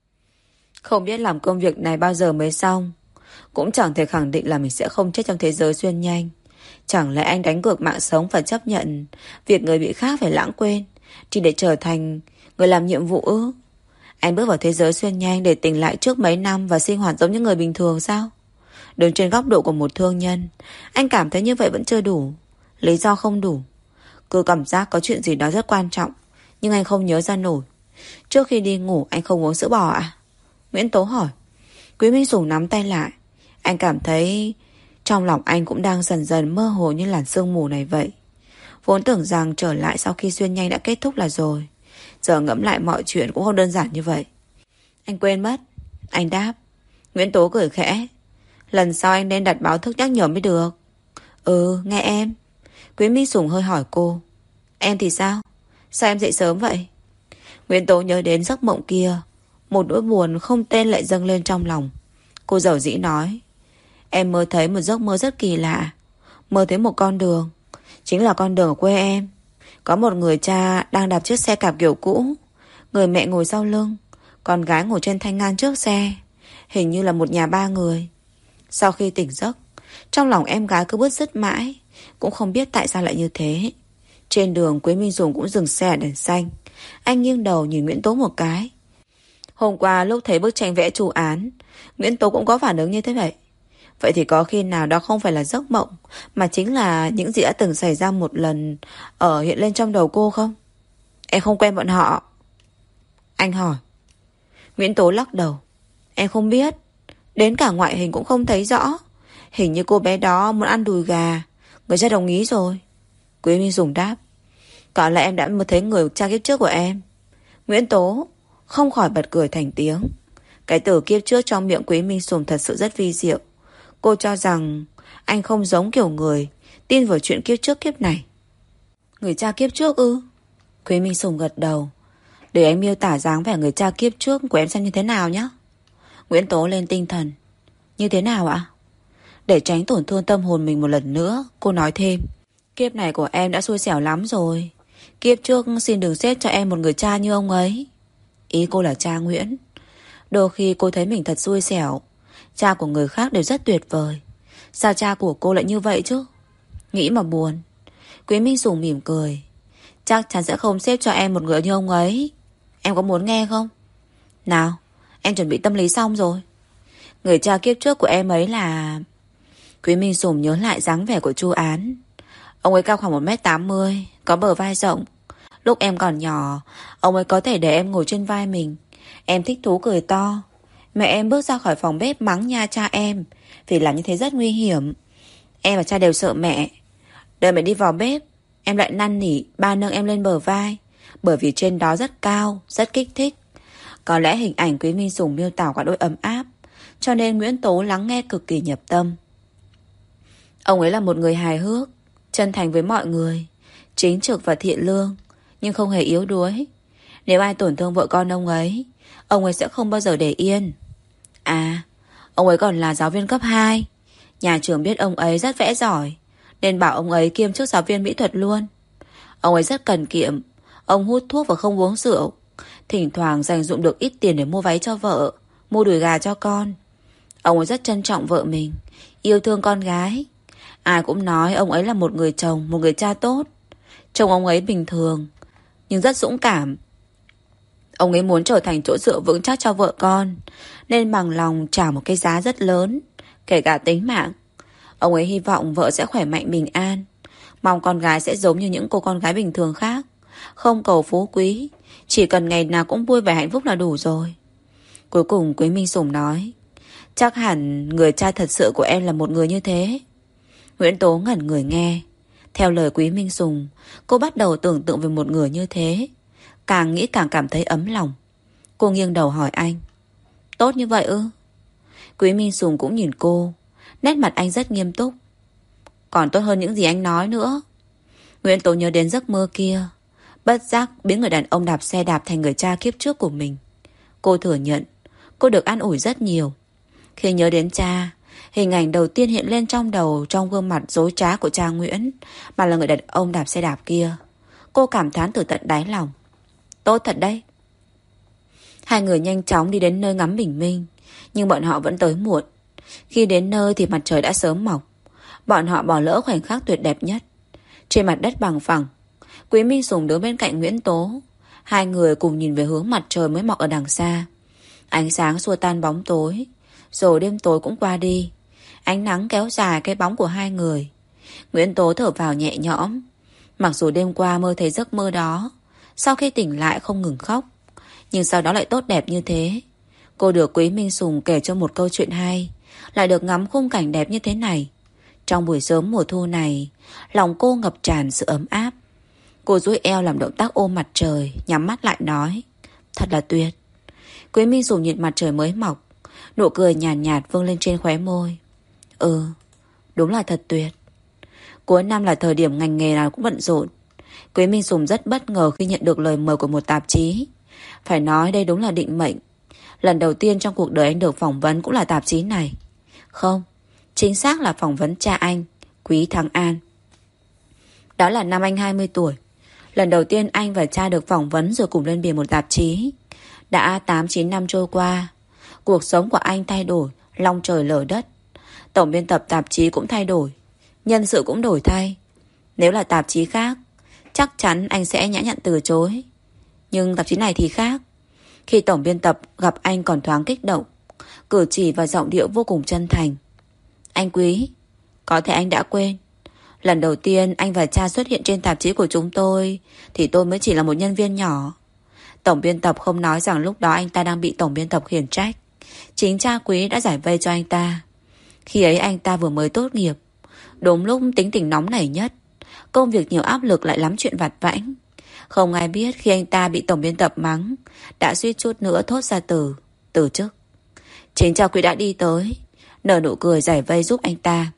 Không biết làm công việc này bao giờ mới xong, cũng chẳng thể khẳng định là mình sẽ không chết trong thế giới xuyên nhanh. Chẳng lẽ anh đánh cược mạng sống và chấp nhận việc người bị khác phải lãng quên chỉ để trở thành người làm nhiệm vụ ư? Anh bước vào thế giới xuyên nhanh để tỉnh lại trước mấy năm và sinh hoạt giống như người bình thường sao? Đứng trên góc độ của một thương nhân, anh cảm thấy như vậy vẫn chưa đủ. Lý do không đủ. Cứ cảm giác có chuyện gì đó rất quan trọng, nhưng anh không nhớ ra nổi. Trước khi đi ngủ anh không uống sữa bò à? Nguyễn Tố hỏi. Quý Minh Sùng nắm tay lại. Anh cảm thấy trong lòng anh cũng đang dần dần mơ hồ như làn sương mù này vậy. Vốn tưởng rằng trở lại sau khi xuyên nhanh đã kết thúc là rồi. Giờ ngẫm lại mọi chuyện cũng không đơn giản như vậy. Anh quên mất. Anh đáp. Nguyễn Tố cười khẽ. Lần sau anh nên đặt báo thức nhắc nhở mới được. Ừ, nghe em. Quý Minh Sùng hơi hỏi cô. Em thì sao? Sao em dậy sớm vậy? Nguyễn Tố nhớ đến giấc mộng kia. Một nỗi buồn không tên lại dâng lên trong lòng. Cô dầu dĩ nói. Em mơ thấy một giấc mơ rất kỳ lạ. Mơ thấy một con đường. Chính là con đường ở quê em. Có một người cha đang đạp chiếc xe cạp kiểu cũ. Người mẹ ngồi sau lưng, con gái ngồi trên thanh ngang trước xe. Hình như là một nhà ba người. Sau khi tỉnh giấc, trong lòng em gái cứ bứt rứt mãi, cũng không biết tại sao lại như thế. Trên đường Quế Minh Dùng cũng dừng xe ở đèn xanh. Anh nghiêng đầu nhìn Nguyễn Tố một cái. Hôm qua lúc thấy bức tranh vẽ chủ án, Nguyễn Tố cũng có phản ứng như thế vậy. Vậy thì có khi nào đó không phải là giấc mộng, mà chính là những gì đã từng xảy ra một lần ở hiện lên trong đầu cô không? Em không quen bọn họ. Anh hỏi. Nguyễn Tố lắc đầu. Em không biết. Đến cả ngoại hình cũng không thấy rõ. Hình như cô bé đó muốn ăn đùi gà. Người cha đồng ý rồi. Quý Minh Dùng đáp. Có lẽ em đã thấy người cha kiếp trước của em. Nguyễn Tố không khỏi bật cười thành tiếng. Cái từ kiếp trước trong miệng Quý Minh Sùng thật sự rất vi diệu. Cô cho rằng anh không giống kiểu người tin vào chuyện kiếp trước kiếp này. Người cha kiếp trước ư? Quý Minh Sùng gật đầu. Để anh miêu tả dáng vẻ người cha kiếp trước của em xem như thế nào nhé. Nguyễn Tố lên tinh thần. Như thế nào ạ? Để tránh tổn thương tâm hồn mình một lần nữa, cô nói thêm. Kiếp này của em đã xui xẻo lắm rồi. Kiếp trước xin đừng xếp cho em một người cha như ông ấy. Ý cô là cha Nguyễn. Đôi khi cô thấy mình thật xui xẻo. Cha của người khác đều rất tuyệt vời. Sao cha của cô lại như vậy chứ? Nghĩ mà buồn. Quý Minh Sùng mỉm cười. Chắc chắn sẽ không xếp cho em một người như ông ấy. Em có muốn nghe không? Nào, em chuẩn bị tâm lý xong rồi. Người cha kiếp trước của em ấy là... Quý Minh Sùng nhớ lại dáng vẻ của Chu Án. Ông ấy cao khoảng 1m80, có bờ vai rộng. Lúc em còn nhỏ, ông ấy có thể để em ngồi trên vai mình. Em thích thú cười to. Mẹ em bước ra khỏi phòng bếp mắng nha cha em, vì làm như thế rất nguy hiểm. Em và cha đều sợ mẹ. Đợi mẹ đi vào bếp, em lại năn nỉ ba nâng em lên bờ vai, bởi vì trên đó rất cao, rất kích thích. Có lẽ hình ảnh Quý Minh Sùng miêu tả quá đỗi ấm áp, cho nên Nguyễn Tố lắng nghe cực kỳ nhập tâm. Ông ấy là một người hài hước, chân thành với mọi người, chính trực và thiện lương, nhưng không hề yếu đuối. Nếu ai tổn thương vợ con ông ấy sẽ không bao giờ để yên. À, ông ấy còn là giáo viên cấp 2. Nhà trường biết ông ấy rất vẽ giỏi, nên bảo ông ấy kiêm chức giáo viên mỹ thuật luôn. Ông ấy rất cần kiệm. Ông hút thuốc và không uống rượu. Thỉnh thoảng dành dụm được ít tiền để mua váy cho vợ, mua đùi gà cho con. Ông ấy rất trân trọng vợ mình, yêu thương con gái. Ai cũng nói ông ấy là một người chồng, một người cha tốt. Trông ông ấy bình thường, nhưng rất dũng cảm. Ông ấy muốn trở thành chỗ dựa vững chắc cho vợ con, nên bằng lòng trả một cái giá rất lớn, kể cả tính mạng. Ông ấy hy vọng vợ sẽ khỏe mạnh bình an, mong con gái sẽ giống như những cô con gái bình thường khác, không cầu phú quý, chỉ cần ngày nào cũng vui vẻ hạnh phúc là đủ rồi. Cuối cùng Quý Minh Sùng nói, chắc hẳn người cha thật sự của em là một người như thế. Nguyễn Tố ngẩn người nghe. Theo lời Quý Minh Sùng, cô bắt đầu tưởng tượng về một người như thế. Càng nghĩ càng cảm thấy ấm lòng. Cô nghiêng đầu hỏi anh, tốt như vậy ư? Quý Minh Sùng cũng nhìn cô. Nét mặt anh rất nghiêm túc. Còn tốt hơn những gì anh nói nữa. Nguyễn Tố nhớ đến giấc mơ kia, bất giác biến người đàn ông đạp xe đạp thành người cha kiếp trước của mình. Cô thừa nhận cô được an ủi rất nhiều. Khi nhớ đến cha, hình ảnh đầu tiên hiện lên trong đầu, trong gương mặt dối trá của cha Nguyễn, mà là người đàn ông đạp xe đạp kia. Cô cảm thán từ tận đáy lòng. Tốt thật đấy. Hai người nhanh chóng đi đến nơi ngắm bình minh, nhưng bọn họ vẫn tới muộn. Khi đến nơi thì mặt trời đã sớm mọc. Bọn họ bỏ lỡ khoảnh khắc tuyệt đẹp nhất. Trên mặt đất bằng phẳng, Quý Minh Sùng đứng bên cạnh Nguyễn Tố. Hai người cùng nhìn về hướng mặt trời mới mọc ở đằng xa. Ánh sáng xua tan bóng tối, rồi đêm tối cũng qua đi. Ánh nắng kéo dài cái bóng của hai người. Nguyễn Tố thở vào nhẹ nhõm. Mặc dù đêm qua mơ thấy giấc mơ đó, sau khi tỉnh lại không ngừng khóc, nhưng sau đó lại tốt đẹp như thế. Cô được Quý Minh Sùng kể cho một câu chuyện hay, lại được ngắm khung cảnh đẹp như thế này. Trong buổi sớm mùa thu này, lòng cô ngập tràn sự ấm áp. Cô duỗi eo làm động tác ôm mặt trời, nhắm mắt lại nói, thật là tuyệt. Quý Minh Sùng nhìn mặt trời mới mọc, nụ cười nhàn nhạt vươn lên trên khóe môi. Đúng là thật tuyệt. Cuối năm là thời điểm ngành nghề nào cũng bận rộn. Quý Minh Sùng rất bất ngờ khi nhận được lời mời của một tạp chí. Phải nói đây đúng là định mệnh. Lần đầu tiên trong cuộc đời anh được phỏng vấn cũng là tạp chí này. Không, chính xác là phỏng vấn cha anh, Quý Thắng An. Đó là năm anh 20 tuổi. Lần đầu tiên anh và cha được phỏng vấn rồi cùng lên bìa một tạp chí. Đã 8-9 năm trôi qua, cuộc sống của anh thay đổi, long trời lở đất. Tổng biên tập tạp chí cũng thay đổi, nhân sự cũng đổi thay. Nếu là tạp chí khác, chắc chắn anh sẽ nhã nhặn từ chối. Nhưng tạp chí này thì khác. Khi tổng biên tập gặp anh còn thoáng kích động, cử chỉ và giọng điệu vô cùng chân thành. Anh Quý, có thể anh đã quên, lần đầu tiên anh và cha xuất hiện trên tạp chí của chúng tôi thì tôi mới chỉ là một nhân viên nhỏ. Tổng biên tập không nói rằng lúc đó anh ta đang bị tổng biên tập khiển trách. Chính cha Quý đã giải vây cho anh ta. Khi ấy anh ta vừa mới tốt nghiệp, đúng lúc tính tình nóng nảy nhất, công việc nhiều áp lực lại lắm chuyện vặt vãnh. Không ai biết khi anh ta bị tổng biên tập mắng, đã suýt chút nữa thốt ra từ chức. Chính cha Quý đã đi tới, nở nụ cười giải vây giúp anh ta.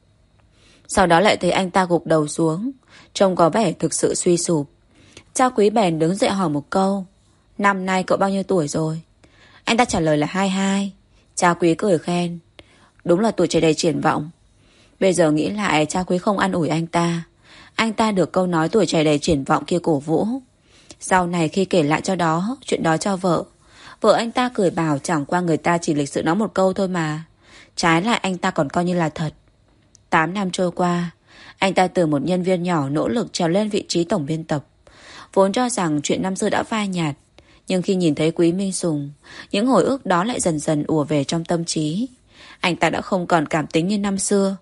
Sau đó lại thấy anh ta gục đầu xuống, trông có vẻ thực sự suy sụp. Cha Quý bèn đứng dậy hỏi một câu, năm nay cậu bao nhiêu tuổi rồi? Anh ta trả lời là 22. Cha Quý cười khen, đúng là tuổi trẻ đầy triển vọng. Bây giờ nghĩ lại cha Quý không an ủi anh ta. Anh ta được câu nói tuổi trẻ đầy triển vọng kia cổ vũ. Sau này khi kể lại chuyện đó cho vợ anh ta cười bảo chẳng qua người ta chỉ lịch sự nói một câu thôi mà. Trái lại anh ta còn coi như là thật. 8 năm trôi qua, anh ta từ một nhân viên nhỏ nỗ lực trèo lên vị trí tổng biên tập. Vốn cho rằng chuyện năm xưa đã phai nhạt, nhưng khi nhìn thấy Quý Minh Sùng, những hồi ức đó lại dần dần ùa về trong tâm trí. Anh ta đã không còn cảm tính như năm xưa.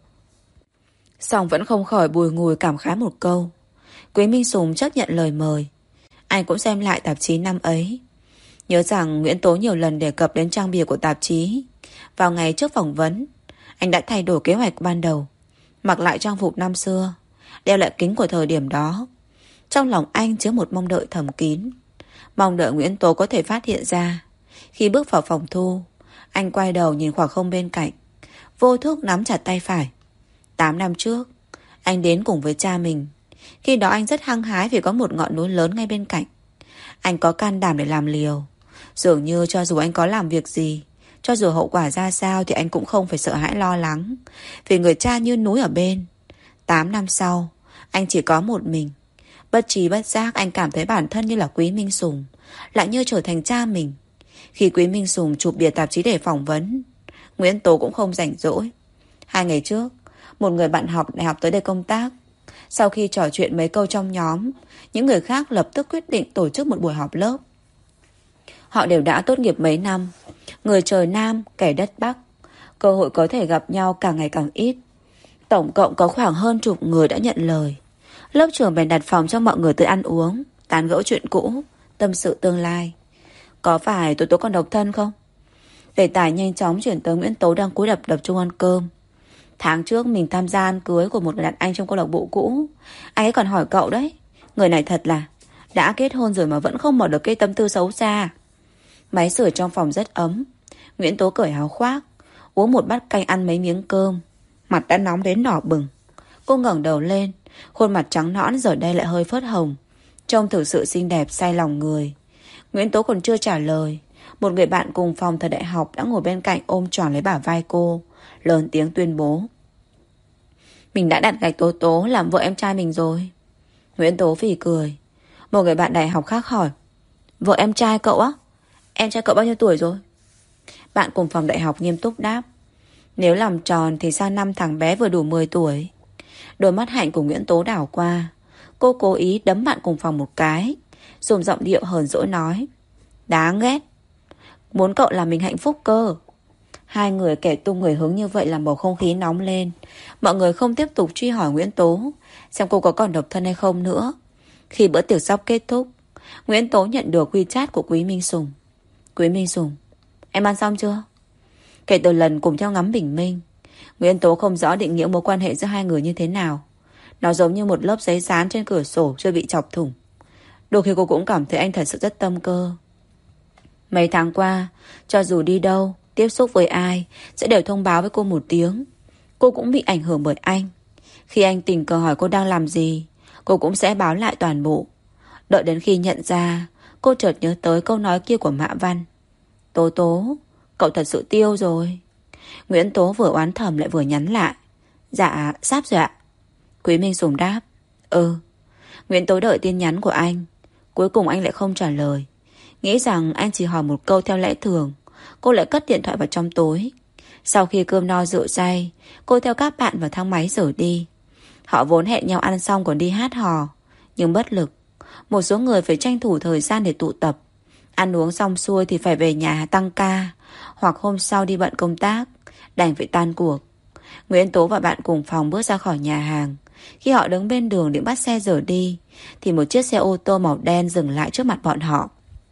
Song vẫn không khỏi bùi ngùi cảm khái một câu. Quý Minh Sùng chấp nhận lời mời. Anh cũng xem lại tạp chí năm ấy. Nhớ rằng Nguyễn Tố nhiều lần đề cập đến trang bìa của tạp chí. Vào ngày trước phỏng vấn, anh đã thay đổi kế hoạch ban đầu, mặc lại trang phục năm xưa, đeo lại kính của thời điểm đó. Trong lòng anh chứa một mong đợi thầm kín, mong đợi Nguyễn Tố có thể phát hiện ra. Khi bước vào phòng thu, anh quay đầu nhìn khoảng không bên cạnh, vô thức nắm chặt tay phải. 8 năm trước, anh đến cùng với cha mình. Khi đó anh rất hăng hái vì có một ngọn núi lớn ngay bên cạnh. Anh có can đảm để làm liều. Dường như cho dù anh có làm việc gì, cho dù hậu quả ra sao thì anh cũng không phải sợ hãi lo lắng, vì người cha như núi ở bên. 8 năm sau, anh chỉ có một mình. Bất trí bất giác anh cảm thấy bản thân như là Quý Minh Sùng, lại như trở thành cha mình. Khi Quý Minh Sùng chụp bìa tạp chí để phỏng vấn, Nguyễn Tố cũng không rảnh rỗi. 2 ngày trước, một người bạn học đại học tới đây công tác. Sau khi trò chuyện mấy câu trong nhóm, những người khác lập tức quyết định tổ chức một buổi họp lớp. Họ đều đã tốt nghiệp mấy năm, người trời Nam, kẻ đất Bắc. Cơ hội có thể gặp nhau càng ngày càng ít. Tổng cộng có khoảng hơn chục người đã nhận lời. Lớp trưởng bèn đặt phòng cho mọi người tới ăn uống, tán gẫu chuyện cũ, tâm sự tương lai. Có phải Tố Tố còn độc thân không? Đề tài nhanh chóng chuyển tới Nguyễn Tố đang cúi đập chung ăn cơm. Tháng trước mình tham gia ăn cưới của một người đàn anh trong câu lạc bộ cũ. Anh ấy còn hỏi cậu đấy, người này thật là đã kết hôn rồi mà vẫn không bỏ được cái tâm tư xấu xa. Máy sưởi trong phòng rất ấm. Nguyễn Tố cởi áo khoác, uống một bát canh, ăn mấy miếng cơm. Mặt đã nóng đến đỏ bừng. Cô ngẩng đầu lên, khuôn mặt trắng nõn giờ đây lại hơi phớt hồng, trông thực sự xinh đẹp say lòng người. Nguyễn Tố còn chưa trả lời, một người bạn cùng phòng thời đại học đã ngồi bên cạnh ôm tròn lấy bả vai cô, lớn tiếng tuyên bố: mình đã đặt gạch Tố Tố làm vợ em trai mình rồi. Nguyễn Tố phì cười. Một người bạn đại học khác hỏi: vợ em trai cậu á? Em trai cậu bao nhiêu tuổi rồi? Bạn cùng phòng đại học nghiêm túc đáp: nếu làm tròn thì sang năm thằng bé vừa đủ 10 tuổi. Đôi mắt hạnh của Nguyễn Tố đảo qua. Cô cố ý đấm bạn cùng phòng một cái, dùng giọng điệu hờn dỗi nói: đáng ghét, muốn cậu làm mình hạnh phúc cơ. Hai người kẻ tung người hứng như vậy làm bầu không khí nóng lên. Mọi người không tiếp tục truy hỏi Nguyễn Tố xem cô có còn độc thân hay không nữa. Khi bữa tiệc sắp kết thúc, Nguyễn Tố nhận được WeChat của Quý Minh Sùng. Quý Minh Sùng: em ăn xong chưa? Kể từ lần cùng nhau ngắm bình minh, Nguyễn Tố không rõ định nghĩa mối quan hệ giữa hai người như thế nào. Nó giống như một lớp giấy dán trên cửa sổ chưa bị chọc thủng. Đôi khi cô cũng cảm thấy anh thật sự rất tâm cơ. Mấy tháng qua, cho dù đi đâu, tiếp xúc với ai, sẽ đều thông báo với cô một tiếng. Cô cũng bị ảnh hưởng bởi anh. Khi anh tình cờ hỏi cô đang làm gì, cô cũng sẽ báo lại toàn bộ. Đợi đến khi nhận ra, cô chợt nhớ tới câu nói kia của Mã Văn: Tố Tố, cậu thật sự tiêu rồi. Nguyễn Tố vừa oán thầm lại vừa nhắn lại: dạ, sắp rồi ạ. Quý Minh Sùng đáp: ừ. Nguyễn Tố đợi tin nhắn của anh. Cuối cùng anh lại không trả lời. Nghĩ rằng anh chỉ hỏi một câu theo lẽ thường, cô lại cất điện thoại vào trong túi. Sau khi cơm no rượu say, cô theo các bạn vào thang máy rời đi. Họ vốn hẹn nhau ăn xong còn đi hát hò, nhưng bất lực. Một số người phải tranh thủ thời gian để tụ tập. Ăn uống xong xuôi thì phải về nhà tăng ca, hoặc hôm sau đi bận công tác, đành phải tan cuộc. Nguyễn Tố và bạn cùng phòng bước ra khỏi nhà hàng. Khi họ đứng bên đường định bắt xe rời đi, thì một chiếc xe ô tô màu đen dừng lại trước mặt bọn họ.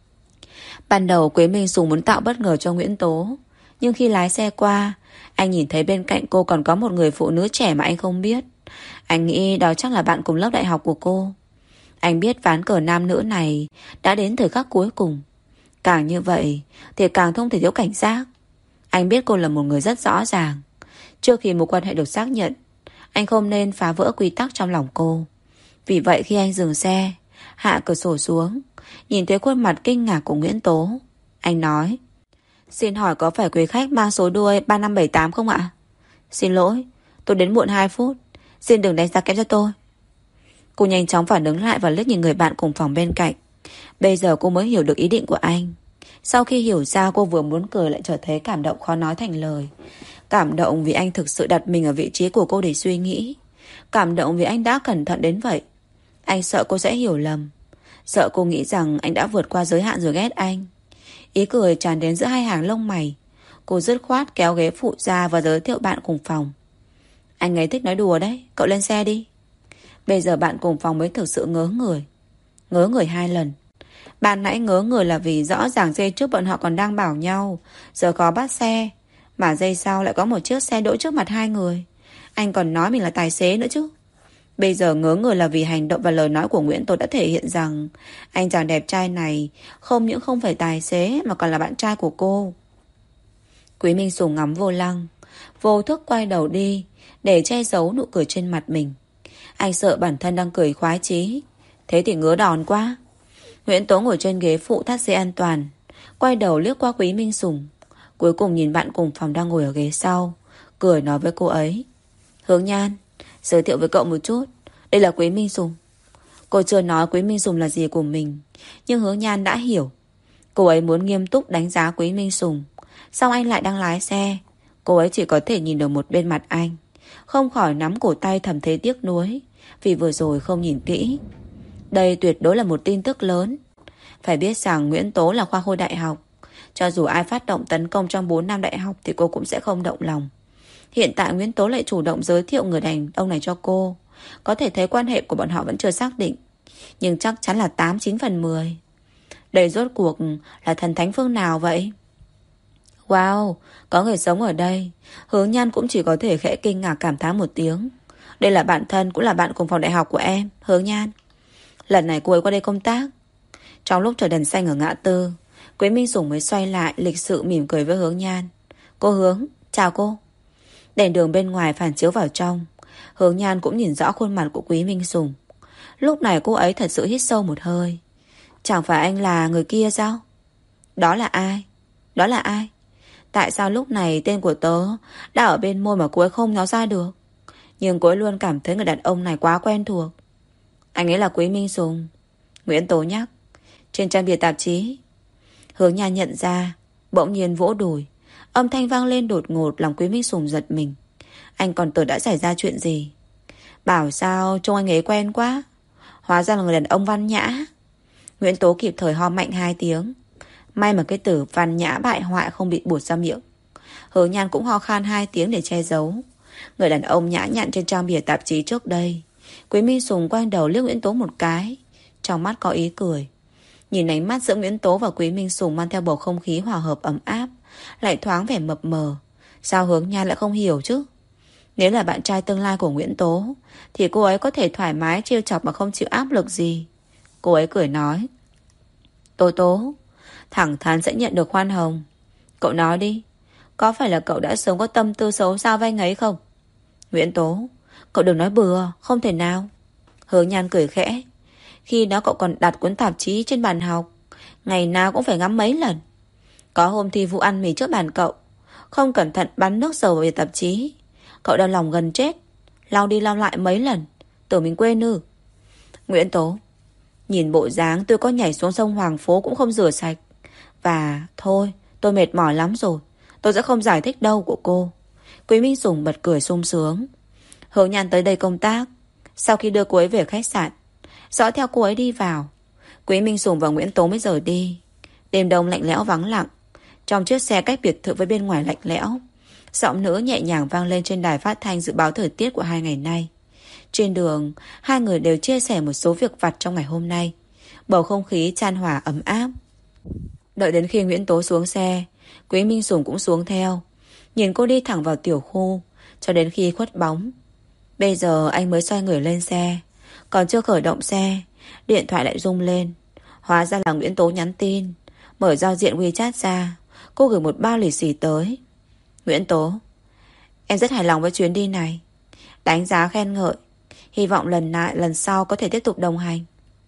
Ban đầu Quế Minh Sùng muốn tạo bất ngờ cho Nguyễn Tố, nhưng khi lái xe qua, anh nhìn thấy bên cạnh cô còn có một người phụ nữ trẻ mà anh không biết. Anh nghĩ đó chắc là bạn cùng lớp đại học của cô. Anh biết ván cờ nam nữ này đã đến thời khắc cuối cùng. Càng như vậy thì càng không thể thiếu cảnh giác. Anh biết cô là một người rất rõ ràng. Trước khi mối quan hệ được xác nhận, anh không nên phá vỡ quy tắc trong lòng cô. Vì vậy khi anh dừng xe, hạ cửa sổ xuống, nhìn thấy khuôn mặt kinh ngạc của Nguyễn Tố, anh nói: xin hỏi có phải quý khách mang số đuôi 3578 không ạ? Xin lỗi, tôi đến muộn 2 phút, xin đừng đánh giá kém cho tôi. Cô nhanh chóng phản ứng lại và liếc nhìn người bạn cùng phòng bên cạnh. Bây giờ cô mới hiểu được ý định của anh. Sau khi hiểu ra, cô vừa muốn cười lại chợt thấy cảm động khó nói thành lời. Cảm động vì anh thực sự đặt mình ở vị trí của cô để suy nghĩ. Cảm động vì anh đã cẩn thận đến vậy. Anh sợ cô sẽ hiểu lầm, sợ cô nghĩ rằng anh đã vượt qua giới hạn rồi ghét anh. Ý cười tràn đến giữa hai hàng lông mày. Cô dứt khoát kéo ghế phụ ra và giới thiệu bạn cùng phòng. Anh ấy thích nói đùa đấy, cậu lên xe đi. Bây giờ bạn cùng phòng mới thực sự ngớ người. Ngớ người 2 lần. Ban nãy ngớ người là vì rõ ràng giây trước bọn họ còn đang bảo nhau giờ có bắt xe, mà giây sau lại có một chiếc xe đỗ trước mặt hai người. Anh còn nói mình là tài xế nữa chứ. Bây giờ ngớ người là vì hành động và lời nói của Nguyễn Tố đã thể hiện rằng anh chàng đẹp trai này không những không phải tài xế mà còn là bạn trai của cô. Quý Minh Sùng ngắm vô lăng, vô thức quay đầu đi để che giấu nụ cười trên mặt mình. Anh sợ bản thân đang cười khoái chí, thế thì ngứa đòn quá. Nguyễn Tố ngồi trên ghế phụ thắt dây an toàn, quay đầu liếc qua Quý Minh Sùng, cuối cùng nhìn bạn cùng phòng đang ngồi ở ghế sau, cười nói với cô ấy: Hướng Nhan, giới thiệu với cậu một chút, đây là Quý Minh Sùng. Cô chưa nói Quý Minh Sùng là gì của mình, nhưng Hướng Nhan đã hiểu. Cô ấy muốn nghiêm túc đánh giá Quý Minh Sùng, xong anh lại đang lái xe. Cô ấy chỉ có thể nhìn được một bên mặt anh, không khỏi nắm cổ tay thầm thấy tiếc nuối vì vừa rồi không nhìn kỹ. Đây tuyệt đối là một tin tức lớn. Phải biết rằng Nguyễn Tố là khoa khôi đại học. Cho dù ai phát động tấn công trong 4 năm đại học thì cô cũng sẽ không động lòng. Hiện tại Nguyễn Tố lại chủ động giới thiệu người đàn ông này cho cô. Có thể thấy quan hệ của bọn họ vẫn chưa xác định, nhưng chắc chắn là 8-9 phần 10. Đây rốt cuộc là thần thánh phương nào vậy? Wow, có người sống ở đây. Hướng Nhan cũng chỉ có thể khẽ kinh ngạc cảm thán một tiếng. Đây là bạn thân, cũng là bạn cùng phòng đại học của em, Hướng Nhan. Lần này cô ấy qua đây công tác. Trong lúc trời đèn xanh ở ngã tư, Quý Minh Sủng mới xoay lại lịch sự mỉm cười với Hướng Nhan. Cô Hướng, chào cô. Đèn đường bên ngoài phản chiếu vào trong, Hướng Nhan cũng nhìn rõ khuôn mặt của Quý Minh Sủng. Lúc này cô ấy thật sự hít sâu một hơi. Chẳng phải anh là người kia sao? Đó là ai? Đó là ai? Tại sao lúc này tên của tớ đã ở bên môi mà cô ấy không nói ra được? Nhưng cô ấy luôn cảm thấy người đàn ông này quá quen thuộc. Anh ấy là Quý Minh Sùng. Nguyễn Tố nhắc. Trên trang bìa tạp chí. Hướng Nhan nhận ra, bỗng nhiên vỗ đùi. Âm thanh vang lên đột ngột làm Quý Minh Sùng giật mình. Anh còn tưởng đã xảy ra chuyện gì. Bảo sao trông anh ấy quen quá. Hóa ra là người đàn ông văn nhã. Nguyễn Tố kịp thời ho mạnh 2 tiếng. May mà cái từ văn nhã bại hoại không bị buột ra miệng. Hướng Nhan cũng ho khan 2 tiếng để che giấu. Người đàn ông nhã nhặn trên trang bìa tạp chí trước đây. Quý Minh Sùng quay đầu liếc Nguyễn Tố một cái. Trong mắt có ý cười. Nhìn ánh mắt giữa Nguyễn Tố và Quý Minh Sùng mang theo bầu không khí hòa hợp ấm áp, lại thoáng vẻ mập mờ. Sao Hướng Nhan lại không hiểu chứ? Nếu là bạn trai tương lai của Nguyễn Tố thì cô ấy có thể thoải mái trêu chọc mà không chịu áp lực gì. Cô ấy cười nói. Tố Tố, thẳng thắn sẽ nhận được khoan hồng. Cậu nói đi, có phải là cậu đã sớm có tâm tư xấu xa với anh ấy không? Nguyễn Tố, cậu đừng nói bừa, không thể nào. Hướng Nhan cười khẽ. Khi đó cậu còn đặt cuốn tạp chí trên bàn học, ngày nào cũng phải ngắm mấy lần. Có hôm thi vụ ăn mì trước bàn cậu, không cẩn thận bắn nước dầu vào tạp chí. Cậu đau lòng gần chết, lau đi lau lại mấy lần, tưởng mình quên ư? Nguyễn Tố, nhìn bộ dáng tôi có nhảy xuống sông Hoàng Phố cũng không rửa sạch. Và thôi, tôi mệt mỏi lắm rồi, tôi sẽ không giải thích đâu của cô. Quý Minh Sùng bật cười sung sướng. Hướng Nhan tới đây công tác. Sau khi đưa cô ấy về khách sạn, dõi theo cô ấy đi vào, Quý Minh Sùng và Nguyễn Tố mới rời đi. Đêm đông lạnh lẽo vắng lặng. Trong chiếc xe cách biệt thự với bên ngoài lạnh lẽo, giọng nữ nhẹ nhàng vang lên trên đài phát thanh dự báo thời tiết của 2 ngày nay. Trên đường, hai người đều chia sẻ một số việc vặt trong ngày hôm nay. Bầu không khí chan hòa ấm áp. Đợi đến khi Nguyễn Tố xuống xe, Quý Minh Sùng cũng xuống theo. Nhìn cô đi thẳng vào tiểu khu cho đến khi khuất bóng. Bây giờ anh mới xoay người lên xe. Còn chưa khởi động xe, điện thoại lại rung lên. Hóa ra là Nguyễn Tố nhắn tin. Mở giao diện WeChat ra, cô gửi một bao lì xì tới. Nguyễn Tố, em rất hài lòng với chuyến đi này. Đánh giá khen ngợi. Hy vọng lần sau có thể tiếp tục đồng hành.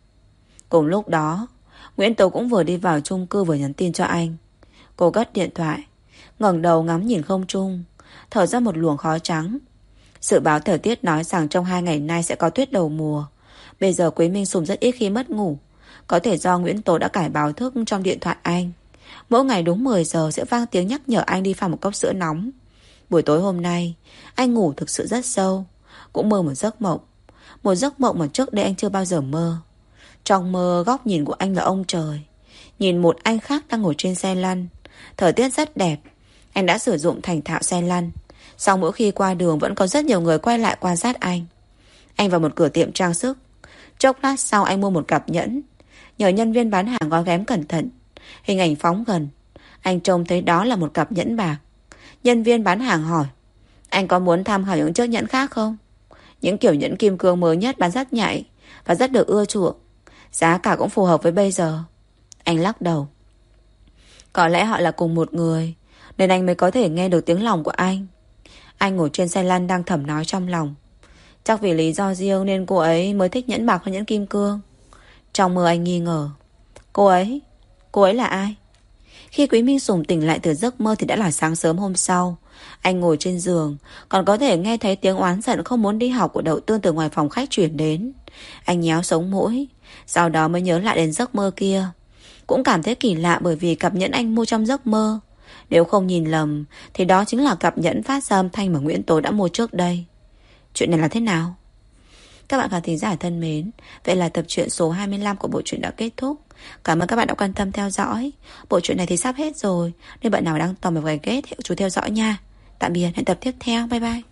Cùng lúc đó, Nguyễn Tố cũng vừa đi vào chung cư vừa nhắn tin cho anh. Cô cất điện thoại, ngẩng đầu ngắm nhìn không trung, thở ra một luồng khói trắng. Dự báo thời tiết nói rằng trong 2 ngày nay sẽ có tuyết đầu mùa. Bây giờ Quý Minh Sùng rất ít khi mất ngủ. Có thể do Nguyễn Tố đã cải báo thức trong điện thoại anh. Mỗi ngày đúng 10 giờ sẽ vang tiếng nhắc nhở anh đi pha một cốc sữa nóng. Buổi tối hôm nay, anh ngủ thực sự rất sâu. Cũng mơ một giấc mộng. Một giấc mộng mà trước đây anh chưa bao giờ mơ. Trong mơ, góc nhìn của anh là ông trời. Nhìn một anh khác đang ngồi trên xe lăn. Thời tiết rất đẹp. Anh đã sử dụng thành thạo xe lăn. Sau mỗi khi qua đường vẫn có rất nhiều người quay lại quan sát anh. Anh vào một cửa tiệm trang sức. Chốc lát sau anh mua một cặp nhẫn. Nhờ nhân viên bán hàng gói ghém cẩn thận. Hình ảnh phóng gần, anh trông thấy đó là một cặp nhẫn bạc. Nhân viên bán hàng hỏi, anh có muốn tham khảo những chiếc nhẫn khác không? Những kiểu nhẫn kim cương mới nhất bán rất nhạy và rất được ưa chuộng. Giá cả cũng phù hợp với bây giờ. Anh lắc đầu. Có lẽ họ là cùng một người, nên anh mới có thể nghe được tiếng lòng của anh. Anh ngồi trên xe lăn đang thầm nói trong lòng. Chắc vì lý do riêng nên cô ấy mới thích nhẫn bạc hơn nhẫn kim cương. Trong mơ anh nghi ngờ. Cô ấy là ai? Khi Quý Minh Sùng tỉnh lại từ giấc mơ thì đã là sáng sớm hôm sau. Anh ngồi trên giường, còn có thể nghe thấy tiếng oán giận không muốn đi học của Đậu Tương từ ngoài phòng khách chuyển đến. Anh nhéo sống mũi, sau đó mới nhớ lại đến giấc mơ kia. Cũng cảm thấy kỳ lạ bởi vì cặp nhẫn anh mua trong giấc mơ, nếu không nhìn lầm thì đó chính là cặp nhẫn phát ra âm thanh mà Nguyễn Tố đã mua trước đây. Chuyện này là thế nào? Các bạn khán thính giả thân mến, vậy là tập truyện số 25 của bộ truyện đã kết thúc. Cảm ơn các bạn đã quan tâm theo dõi. Bộ truyện này thì sắp hết rồi, nên bạn nào đang tò mò về kết hãy chú theo dõi nha. Tạm biệt, hẹn tập tiếp theo, bye bye.